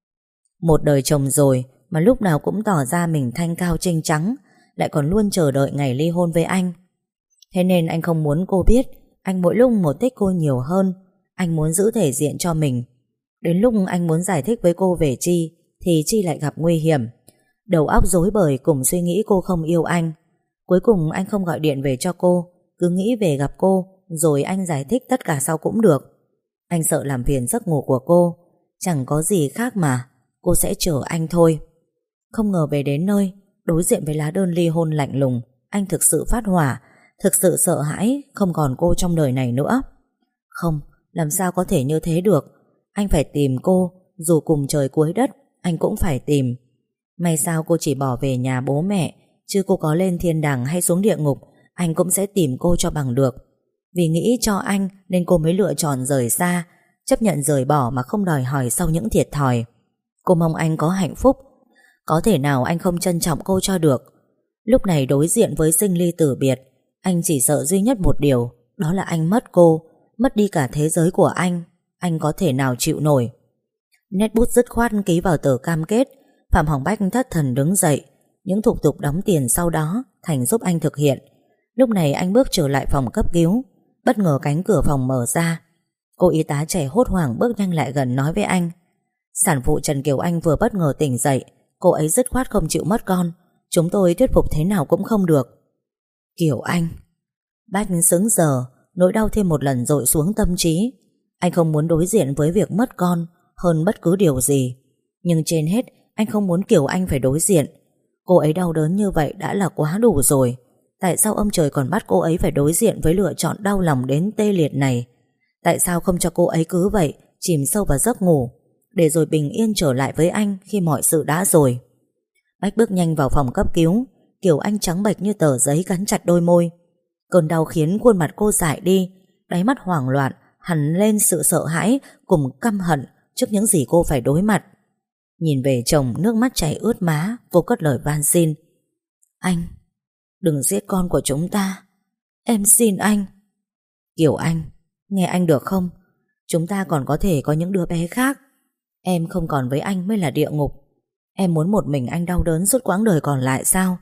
Một đời chồng rồi mà lúc nào cũng tỏ ra mình thanh cao trinh trắng, lại còn luôn chờ đợi ngày ly hôn với anh. Thế nên anh không muốn cô biết anh mỗi lúc một thích cô nhiều hơn. Anh muốn giữ thể diện cho mình. Đến lúc anh muốn giải thích với cô về Chi thì Chi lại gặp nguy hiểm. Đầu óc rối bời cùng suy nghĩ cô không yêu anh. Cuối cùng anh không gọi điện về cho cô, cứ nghĩ về gặp cô rồi anh giải thích tất cả sau cũng được. Anh sợ làm phiền giấc ngủ của cô. Chẳng có gì khác mà cô sẽ chờ anh thôi. Không ngờ về đến nơi, đối diện với lá đơn ly hôn lạnh lùng, anh thực sự phát hỏa, thực sự sợ hãi không còn cô trong đời này nữa. Không, làm sao có thể như thế được. Anh phải tìm cô, dù cùng trời cuối đất anh cũng phải tìm. May sao cô chỉ bỏ về nhà bố mẹ, chứ cô có lên thiên đàng hay xuống địa ngục, anh cũng sẽ tìm cô cho bằng được. Vì nghĩ cho anh nên cô mới lựa chọn rời xa, chấp nhận rời bỏ mà không đòi hỏi sau những thiệt thòi. Cô mong anh có hạnh phúc. Có thể nào anh không trân trọng cô cho được. Lúc này đối diện với sinh ly tử biệt, anh chỉ sợ duy nhất một điều, đó là anh mất cô, mất đi cả thế giới của anh. Anh có thể nào chịu nổi. Nét bút dứt khoát ký vào tờ cam kết. Phạm Hồng Bách thất thần đứng dậy. Những thủ tục đóng tiền sau đó Thành giúp anh thực hiện. Lúc này anh bước trở lại phòng cấp cứu. Bất ngờ cánh cửa phòng mở ra. Cô y tá trẻ hốt hoảng bước nhanh lại gần nói với anh. Sản phụ Trần Kiều Anh vừa bất ngờ tỉnh dậy. Cô ấy dứt khoát không chịu mất con. Chúng tôi thuyết phục thế nào cũng không được. Kiều Anh. Bách sững sờ, nỗi đau thêm một lần dội xuống tâm trí. Anh không muốn đối diện với việc mất con hơn bất cứ điều gì. Nhưng trên hết anh không muốn Kiều Anh phải đối diện. Cô ấy đau đớn như vậy đã là quá đủ rồi. Tại sao ông trời còn bắt cô ấy phải đối diện với lựa chọn đau lòng đến tê liệt này? Tại sao không cho cô ấy cứ vậy chìm sâu vào giấc ngủ, để rồi bình yên trở lại với anh khi mọi sự đã rồi? Bách bước nhanh vào phòng cấp cứu. Kiều Anh trắng bệch như tờ giấy, cắn chặt đôi môi. Cơn đau khiến khuôn mặt cô dại đi, đáy mắt hoảng loạn hằn lên sự sợ hãi cùng căm hận trước những gì cô phải đối mặt. Nhìn về chồng, nước mắt chảy ướt má, cô cất lời van xin. Anh, đừng giết con của chúng ta. Em xin anh. Kiều Anh, nghe anh được không? Chúng ta còn có thể có những đứa bé khác. Em không còn với anh mới là địa ngục. Em muốn một mình anh đau đớn suốt quãng đời còn lại sao?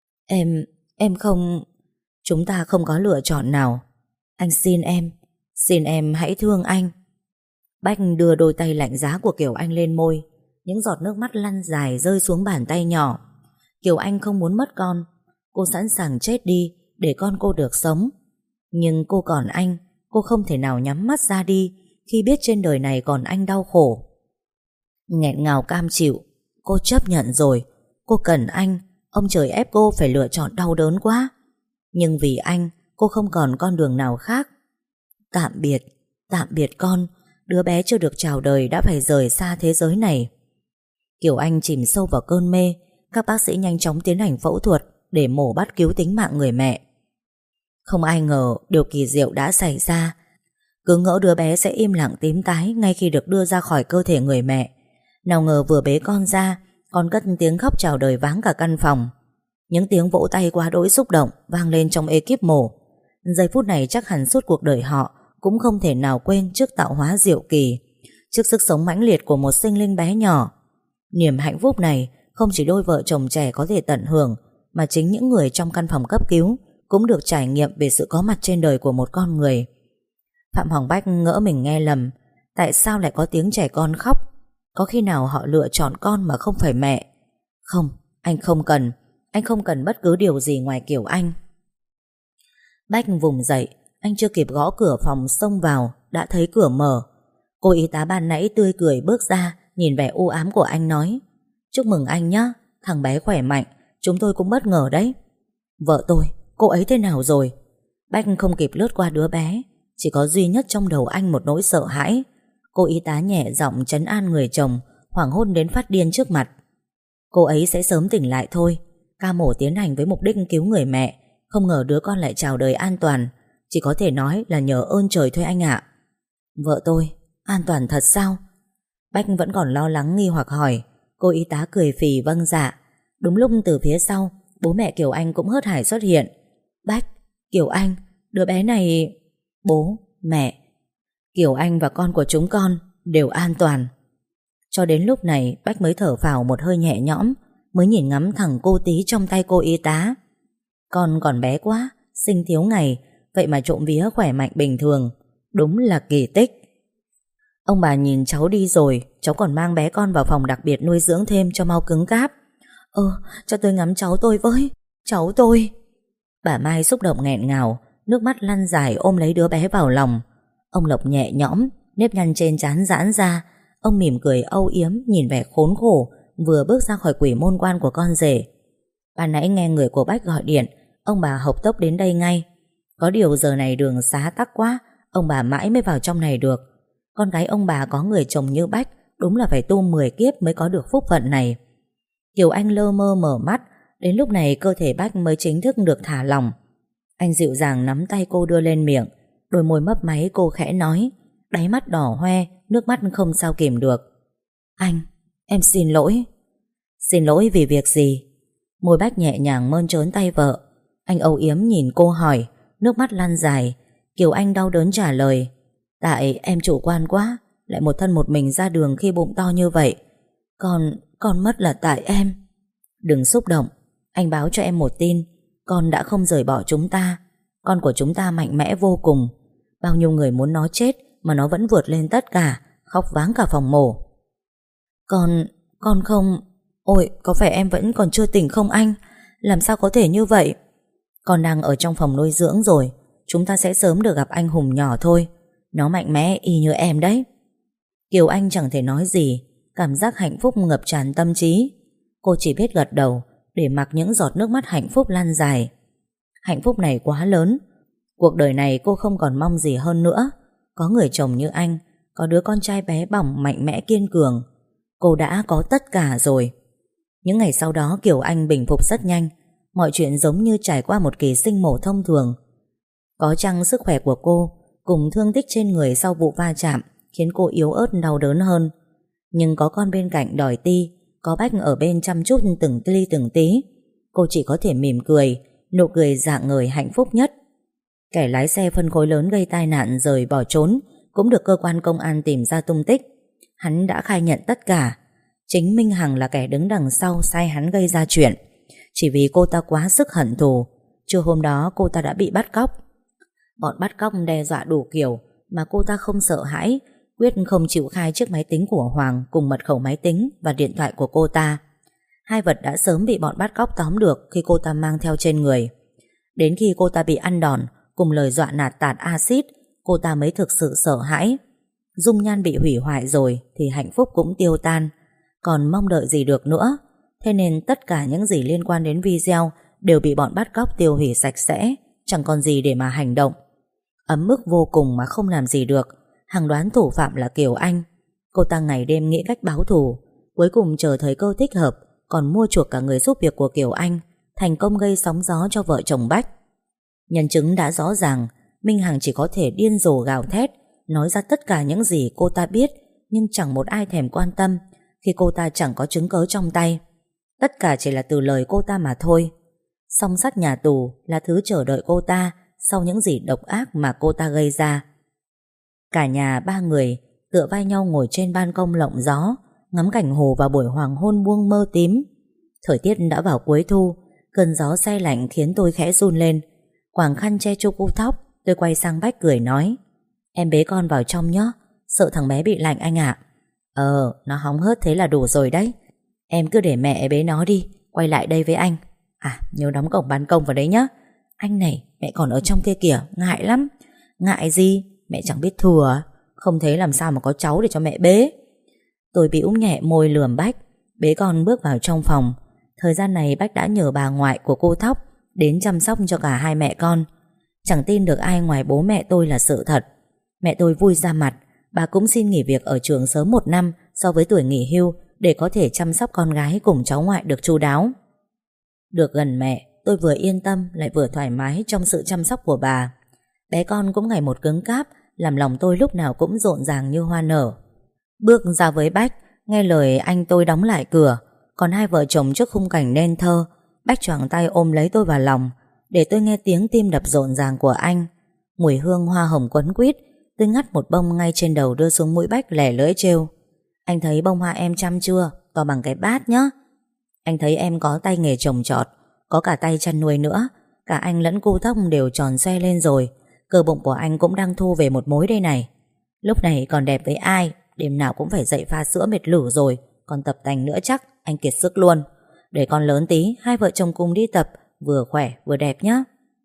Em không... Chúng ta không có lựa chọn nào. Anh xin em hãy thương anh. Bách đưa đôi tay lạnh giá của Kiều Anh lên môi. Những giọt nước mắt lăn dài rơi xuống bàn tay nhỏ. Kiều Anh không muốn mất con. Cô sẵn sàng chết đi để con cô được sống. Nhưng cô còn anh. Cô không thể nào nhắm mắt ra đi khi biết trên đời này còn anh đau khổ. Nghẹn ngào cam chịu. Cô chấp nhận rồi. Cô cần anh. Ông trời ép cô phải lựa chọn đau đớn quá. Nhưng vì anh, cô không còn con đường nào khác. Tạm biệt con. Đứa bé chưa được chào đời đã phải rời xa thế giới này. Kiều Anh chìm sâu vào cơn mê. Các bác sĩ nhanh chóng tiến hành phẫu thuật để mổ bắt cứu tính mạng người mẹ. Không ai ngờ điều kỳ diệu đã xảy ra. Cứ ngỡ đứa bé sẽ im lặng tím tái ngay khi được đưa ra khỏi cơ thể người mẹ. Nào ngờ vừa bế con ra, con cất tiếng khóc chào đời váng cả căn phòng. Những tiếng vỗ tay quá đỗi xúc động vang lên trong ekip mổ. Giây phút này chắc hẳn suốt cuộc đời họ cũng không thể nào quên trước tạo hóa diệu kỳ, trước sức sống mãnh liệt của một sinh linh bé nhỏ. Niềm hạnh phúc này không chỉ đôi vợ chồng trẻ có thể tận hưởng, mà chính những người trong căn phòng cấp cứu cũng được trải nghiệm về sự có mặt trên đời của một con người. Phạm Hoàng Bách ngỡ mình nghe lầm. Tại sao lại có tiếng trẻ con khóc? Có khi nào họ lựa chọn con mà không phải mẹ? Không, anh không cần. Anh không cần bất cứ điều gì ngoài Kiều Anh. Bách vùng dậy. Anh chưa kịp gõ cửa phòng xông vào đã thấy cửa mở. Cô y tá ban nãy tươi cười bước ra, nhìn vẻ u ám của anh nói: "Chúc mừng anh nhé, thằng bé khỏe mạnh, chúng tôi cũng bất ngờ đấy." "Vợ tôi, cô ấy thế nào rồi?" Bách không kịp lướt qua đứa bé, chỉ có duy nhất trong đầu anh một nỗi sợ hãi. Cô y tá nhẹ giọng trấn an người chồng hoảng hốt đến phát điên trước mặt: "Cô ấy sẽ sớm tỉnh lại thôi. Ca mổ tiến hành với mục đích cứu người mẹ, không ngờ đứa con lại chào đời an toàn. Chỉ có thể nói là nhờ ơn trời thôi anh ạ." "Vợ tôi, an toàn thật sao?" Bách vẫn còn lo lắng nghi hoặc hỏi. Cô y tá cười phì vâng dạ. Đúng lúc từ phía sau, bố mẹ Kiều Anh cũng hớt hải xuất hiện. "Bách, Kiều Anh, đứa bé này..." "Bố, mẹ, Kiều Anh và con của chúng con đều an toàn." Cho đến lúc này Bách mới thở phào một hơi nhẹ nhõm, mới nhìn ngắm thằng cô tí trong tay cô y tá. Con còn bé quá, sinh thiếu ngày, vậy mà trộm vía khỏe mạnh bình thường. Đúng là kỳ tích. "Ông bà nhìn cháu đi rồi, cháu còn mang bé con vào phòng đặc biệt nuôi dưỡng thêm cho mau cứng cáp." Cho tôi ngắm cháu tôi với, cháu tôi." Bà Mai xúc động nghẹn ngào, nước mắt lăn dài ôm lấy đứa bé vào lòng. Ông Lộc nhẹ nhõm, nếp nhăn trên trán giãn ra. Ông mỉm cười âu yếm nhìn vẻ khốn khổ vừa bước ra khỏi quỷ môn quan của con rể. Ban nãy nghe người của Bách gọi điện, ông bà hộc tốc đến đây ngay. Có điều giờ này đường xá tắc quá, ông bà mãi mới vào trong này được. Con gái ông bà có người chồng như Bách, đúng là phải tu 10 kiếp mới có được phúc phận này. Kiều Anh lơ mơ mở mắt. Đến lúc này cơ thể Bách mới chính thức được thả lỏng. Anh dịu dàng nắm tay cô đưa lên miệng. Đôi môi mấp máy cô khẽ nói, đáy mắt đỏ hoe, nước mắt không sao kìm được: "Anh, em xin lỗi." "Xin lỗi vì việc gì?" Môi Bách nhẹ nhàng mơn trớn tay vợ. Anh âu yếm nhìn cô hỏi, nước mắt lăn dài. Kiều Anh đau đớn trả lời: "Tại em chủ quan quá, lại một thân một mình ra đường khi bụng to như vậy. Con mất là tại em." "Đừng xúc động, anh báo cho em một tin. Con đã không rời bỏ chúng ta. Con của chúng ta mạnh mẽ vô cùng. Bao nhiêu người muốn nó chết mà nó vẫn vượt lên tất cả, khóc váng cả phòng mổ." Con không... Ôi, có phải em vẫn còn chưa tỉnh không anh? Làm sao có thể như vậy? Con đang ở trong phòng nuôi dưỡng rồi. Chúng ta sẽ sớm được gặp anh hùng nhỏ thôi. Nó mạnh mẽ y như em đấy. Kiều Anh chẳng thể nói gì. Cảm giác hạnh phúc ngập tràn tâm trí. Cô chỉ biết gật đầu để mặc những giọt nước mắt hạnh phúc lan dài. Hạnh phúc này quá lớn. Cuộc đời này cô không còn mong gì hơn nữa. Có người chồng như anh, có đứa con trai bé bỏng mạnh mẽ kiên cường. Cô đã có tất cả rồi. Những ngày sau đó Kiều Anh bình phục rất nhanh. Mọi chuyện giống như trải qua một kỳ sinh mổ thông thường. Có chăng sức khỏe của cô cùng thương tích trên người sau vụ va chạm khiến cô yếu ớt đau đớn hơn. Nhưng có con bên cạnh đòi ti, có Bách ở bên chăm chút từng ly từng tí, cô chỉ có thể mỉm cười, nụ cười rạng ngời hạnh phúc nhất. Kẻ lái xe phân khối lớn gây tai nạn rồi bỏ trốn cũng được cơ quan công an tìm ra tung tích. Hắn đã khai nhận tất cả. Chính Minh Hằng là kẻ đứng đằng sau sai hắn gây ra chuyện. Chỉ vì cô ta quá sức hận thù, trưa hôm đó cô ta đã bị bắt cóc. Bọn bắt cóc đe dọa đủ kiểu mà cô ta không sợ hãi, quyết không chịu khai chiếc máy tính của Hoàng cùng mật khẩu máy tính và điện thoại của cô ta. Hai vật đã sớm bị bọn bắt cóc tóm được khi cô ta mang theo trên người. Đến khi cô ta bị ăn đòn cùng lời dọa nạt tạt axit, cô ta mới thực sự sợ hãi. Dung nhan bị hủy hoại rồi thì hạnh phúc cũng tiêu tan, còn mong đợi gì được nữa. Thế nên tất cả những gì liên quan đến video đều bị bọn bắt cóc tiêu hủy sạch sẽ, chẳng còn gì để mà hành động. Ấm ức vô cùng mà không làm gì được. Hằng đoán thủ phạm là Kiều Anh. Cô ta ngày đêm nghĩ cách báo thù, cuối cùng chờ thời cơ thích hợp còn mua chuộc cả người giúp việc của Kiều Anh, thành công gây sóng gió cho vợ chồng Bách. Nhân chứng đã rõ ràng. Minh Hằng chỉ có thể điên rồ gào thét, nói ra tất cả những gì cô ta biết, nhưng chẳng một ai thèm quan tâm khi cô ta chẳng có chứng cớ trong tay. Tất cả chỉ là từ lời cô ta mà thôi. Song sắt nhà tù là thứ chờ đợi cô ta sau những gì độc ác mà cô ta gây ra. Cả nhà ba người tựa vai nhau ngồi trên ban công lộng gió, ngắm cảnh hồ vào buổi hoàng hôn buông mơ tím. Thời tiết đã vào cuối thu, cơn gió se lạnh khiến tôi khẽ run lên. Quàng khăn che cho cô tóc, tôi quay sang Bách cười nói, em bế con vào trong nhé, sợ thằng bé bị lạnh anh ạ. Nó hóng hớt thế là đủ rồi đấy. Em cứ để mẹ bế nó đi, quay lại đây với anh. Nhớ đóng cổng ban công vào đấy nhé. Anh này, mẹ còn ở trong kia kìa, ngại lắm. Ngại gì, Mẹ chẳng biết thừa, không thế làm sao mà có cháu để cho mẹ bế. Tôi bĩu nhẹ môi lườm Bách, bế con bước vào trong phòng. Thời gian này Bách đã nhờ bà ngoại của cô Thóc đến chăm sóc cho cả hai mẹ con. Chẳng tin được ai ngoài bố mẹ tôi là sự thật. Mẹ tôi vui ra mặt, bà cũng xin nghỉ việc ở trường sớm 1 năm so với tuổi nghỉ hưu để có thể chăm sóc con gái cùng cháu ngoại được chu đáo. Được gần mẹ, tôi vừa yên tâm lại vừa thoải mái trong sự chăm sóc của bà. Bé con cũng ngày một cứng cáp, làm lòng tôi lúc nào cũng rộn ràng như hoa nở. Bước ra với Bách, nghe lời anh tôi đóng lại cửa. Còn hai vợ chồng trước khung cảnh nên thơ, Bách choàng tay ôm lấy tôi vào lòng, để tôi nghe tiếng tim đập rộn ràng của anh. Mùi hương hoa hồng quấn quýt. Tôi ngắt một bông ngay trên đầu đưa xuống mũi Bách lẻ lưỡi trêu. Anh thấy bông hoa em chăm chưa? To bằng cái bát nhá. Anh thấy em có tay nghề trồng trọt, có cả tay chăn nuôi nữa. Cả anh lẫn cô Thóc đều tròn xe lên rồi. Cơ bụng của anh cũng đang thu về một mối đây này. Lúc này còn đẹp với ai? Đêm nào cũng phải dậy pha sữa mệt lử rồi. Còn tập tành nữa chắc anh kiệt sức luôn. Để con lớn tí, hai vợ chồng cùng đi tập, vừa khỏe vừa đẹp nhá.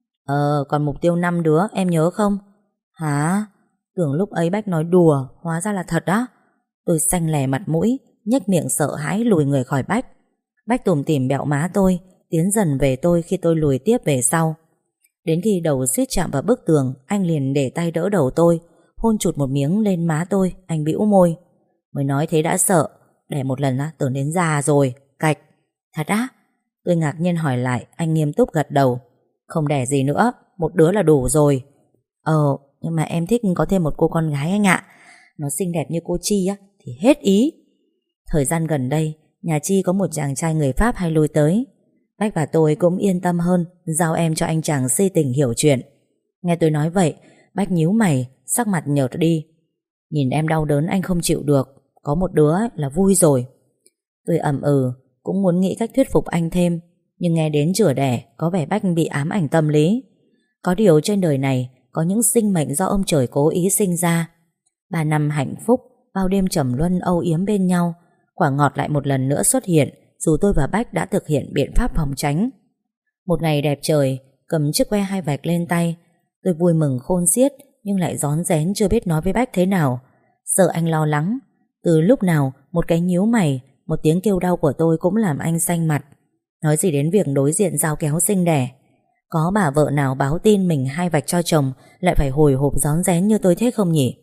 Còn mục tiêu 5 đứa em nhớ không? Hả? Tưởng lúc ấy Bách nói đùa, hóa ra là thật á. Tôi xanh lè mặt mũi, nhếch miệng sợ hãi lùi người khỏi Bách. Bách tủm tỉm bẹo má tôi, tiến dần về tôi khi tôi lùi tiếp về sau. Đến khi đầu suýt chạm vào bức tường, anh liền để tay đỡ đầu tôi, hôn chụt một miếng lên má tôi. Anh bĩu môi. Mới nói thế đã sợ, đẻ một lần á tưởng đến già rồi. Cạch. Thật á? Tôi ngạc nhiên hỏi lại. Anh nghiêm túc gật đầu. Không đẻ gì nữa, một đứa là đủ rồi. Nhưng mà em thích có thêm một cô con gái anh ạ. Nó xinh đẹp như cô Chi á thì hết ý. Thời gian gần đây, nhà Chi có một chàng trai người Pháp hay lui tới. Bách và tôi cũng yên tâm hơn, giao em cho anh chàng si tình hiểu chuyện. Nghe tôi nói vậy, Bách nhíu mày, sắc mặt nhợt đi. Nhìn em đau đớn anh không chịu được. Có một đứa là vui rồi. Tôi ậm cũng muốn nghĩ cách thuyết phục anh thêm. Nhưng nghe đến chửa đẻ, có vẻ Bách bị ám ảnh tâm lý. Có điều trên đời này có những sinh mệnh do ông trời cố ý sinh ra. 3 năm hạnh phúc, bao đêm trầm luân âu yếm bên nhau, quả ngọt lại một lần nữa xuất hiện, dù tôi và Bách đã thực hiện biện pháp phòng tránh. Một ngày đẹp trời, cầm chiếc que 2 vạch lên tay, tôi vui mừng khôn xiết, nhưng lại rón rén chưa biết nói với Bách thế nào. Sợ anh lo lắng. Từ lúc nào một cái nhíu mày, một tiếng kêu đau của tôi cũng làm anh xanh mặt. Nói gì đến việc đối diện giao kéo sinh đẻ. Có bà vợ nào báo tin mình 2 vạch cho chồng lại phải hồi hộp rón rén như tôi thế không nhỉ?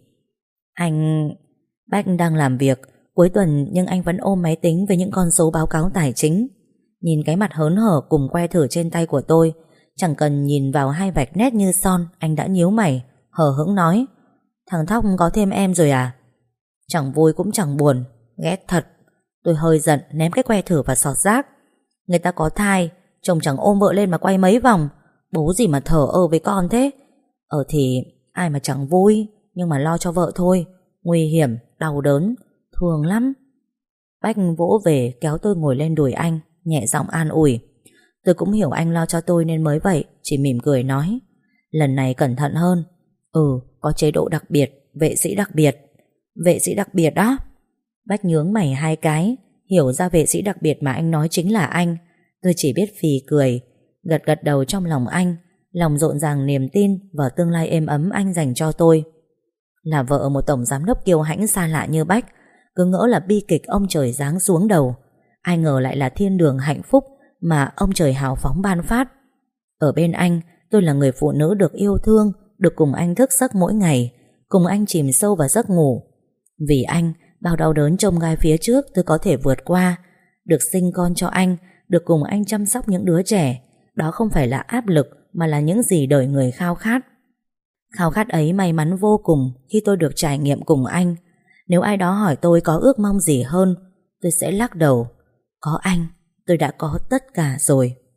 Bách đang làm việc cuối tuần, nhưng anh vẫn ôm máy tính với những con số báo cáo tài chính. Nhìn cái mặt hớn hở cùng que thử trên tay của tôi, chẳng cần nhìn vào 2 vạch nét như son, anh đã nhíu mày, hờ hững nói: Thằng Thóc có thêm em rồi à? Chẳng vui cũng chẳng buồn, ghét thật. Tôi hơi giận ném cái que thử vào sọt rác. Người ta có thai, chồng chẳng ôm vợ lên mà quay mấy vòng. Bố gì mà thờ ơ với con thế? Thì ai mà chẳng vui, nhưng mà lo cho vợ thôi. Nguy hiểm, đau đớn, thương lắm. Bách vỗ về kéo tôi ngồi lên đùi anh, nhẹ giọng an ủi. Tôi cũng hiểu anh lo cho tôi nên mới vậy, chỉ mỉm cười nói: Lần này cẩn thận hơn. Có chế độ đặc biệt, vệ sĩ đặc biệt. Vệ sĩ đặc biệt đó? Bách nhướng mày 2 cái, hiểu ra vệ sĩ đặc biệt mà anh nói chính là anh. Tôi chỉ biết phì cười, gật gật đầu trong lòng anh, lòng rộn ràng niềm tin vào tương lai êm ấm anh dành cho tôi. Là vợ một tổng giám đốc kiêu hãnh xa lạ như Bách, cứ ngỡ là bi kịch ông trời giáng xuống đầu. Ai ngờ lại là thiên đường hạnh phúc mà ông trời hào phóng ban phát. Ở bên anh, tôi là người phụ nữ được yêu thương, được cùng anh thức giấc mỗi ngày, cùng anh chìm sâu vào giấc ngủ. Vì anh, bao đau đớn chông gai phía trước tôi có thể vượt qua. Được sinh con cho anh, được cùng anh chăm sóc những đứa trẻ, đó không phải là áp lực mà là những gì đời người khao khát. Khao khát ấy may mắn vô cùng khi tôi được trải nghiệm cùng anh. Nếu ai đó hỏi tôi có ước mong gì hơn, tôi sẽ lắc đầu. Có anh, tôi đã có tất cả rồi.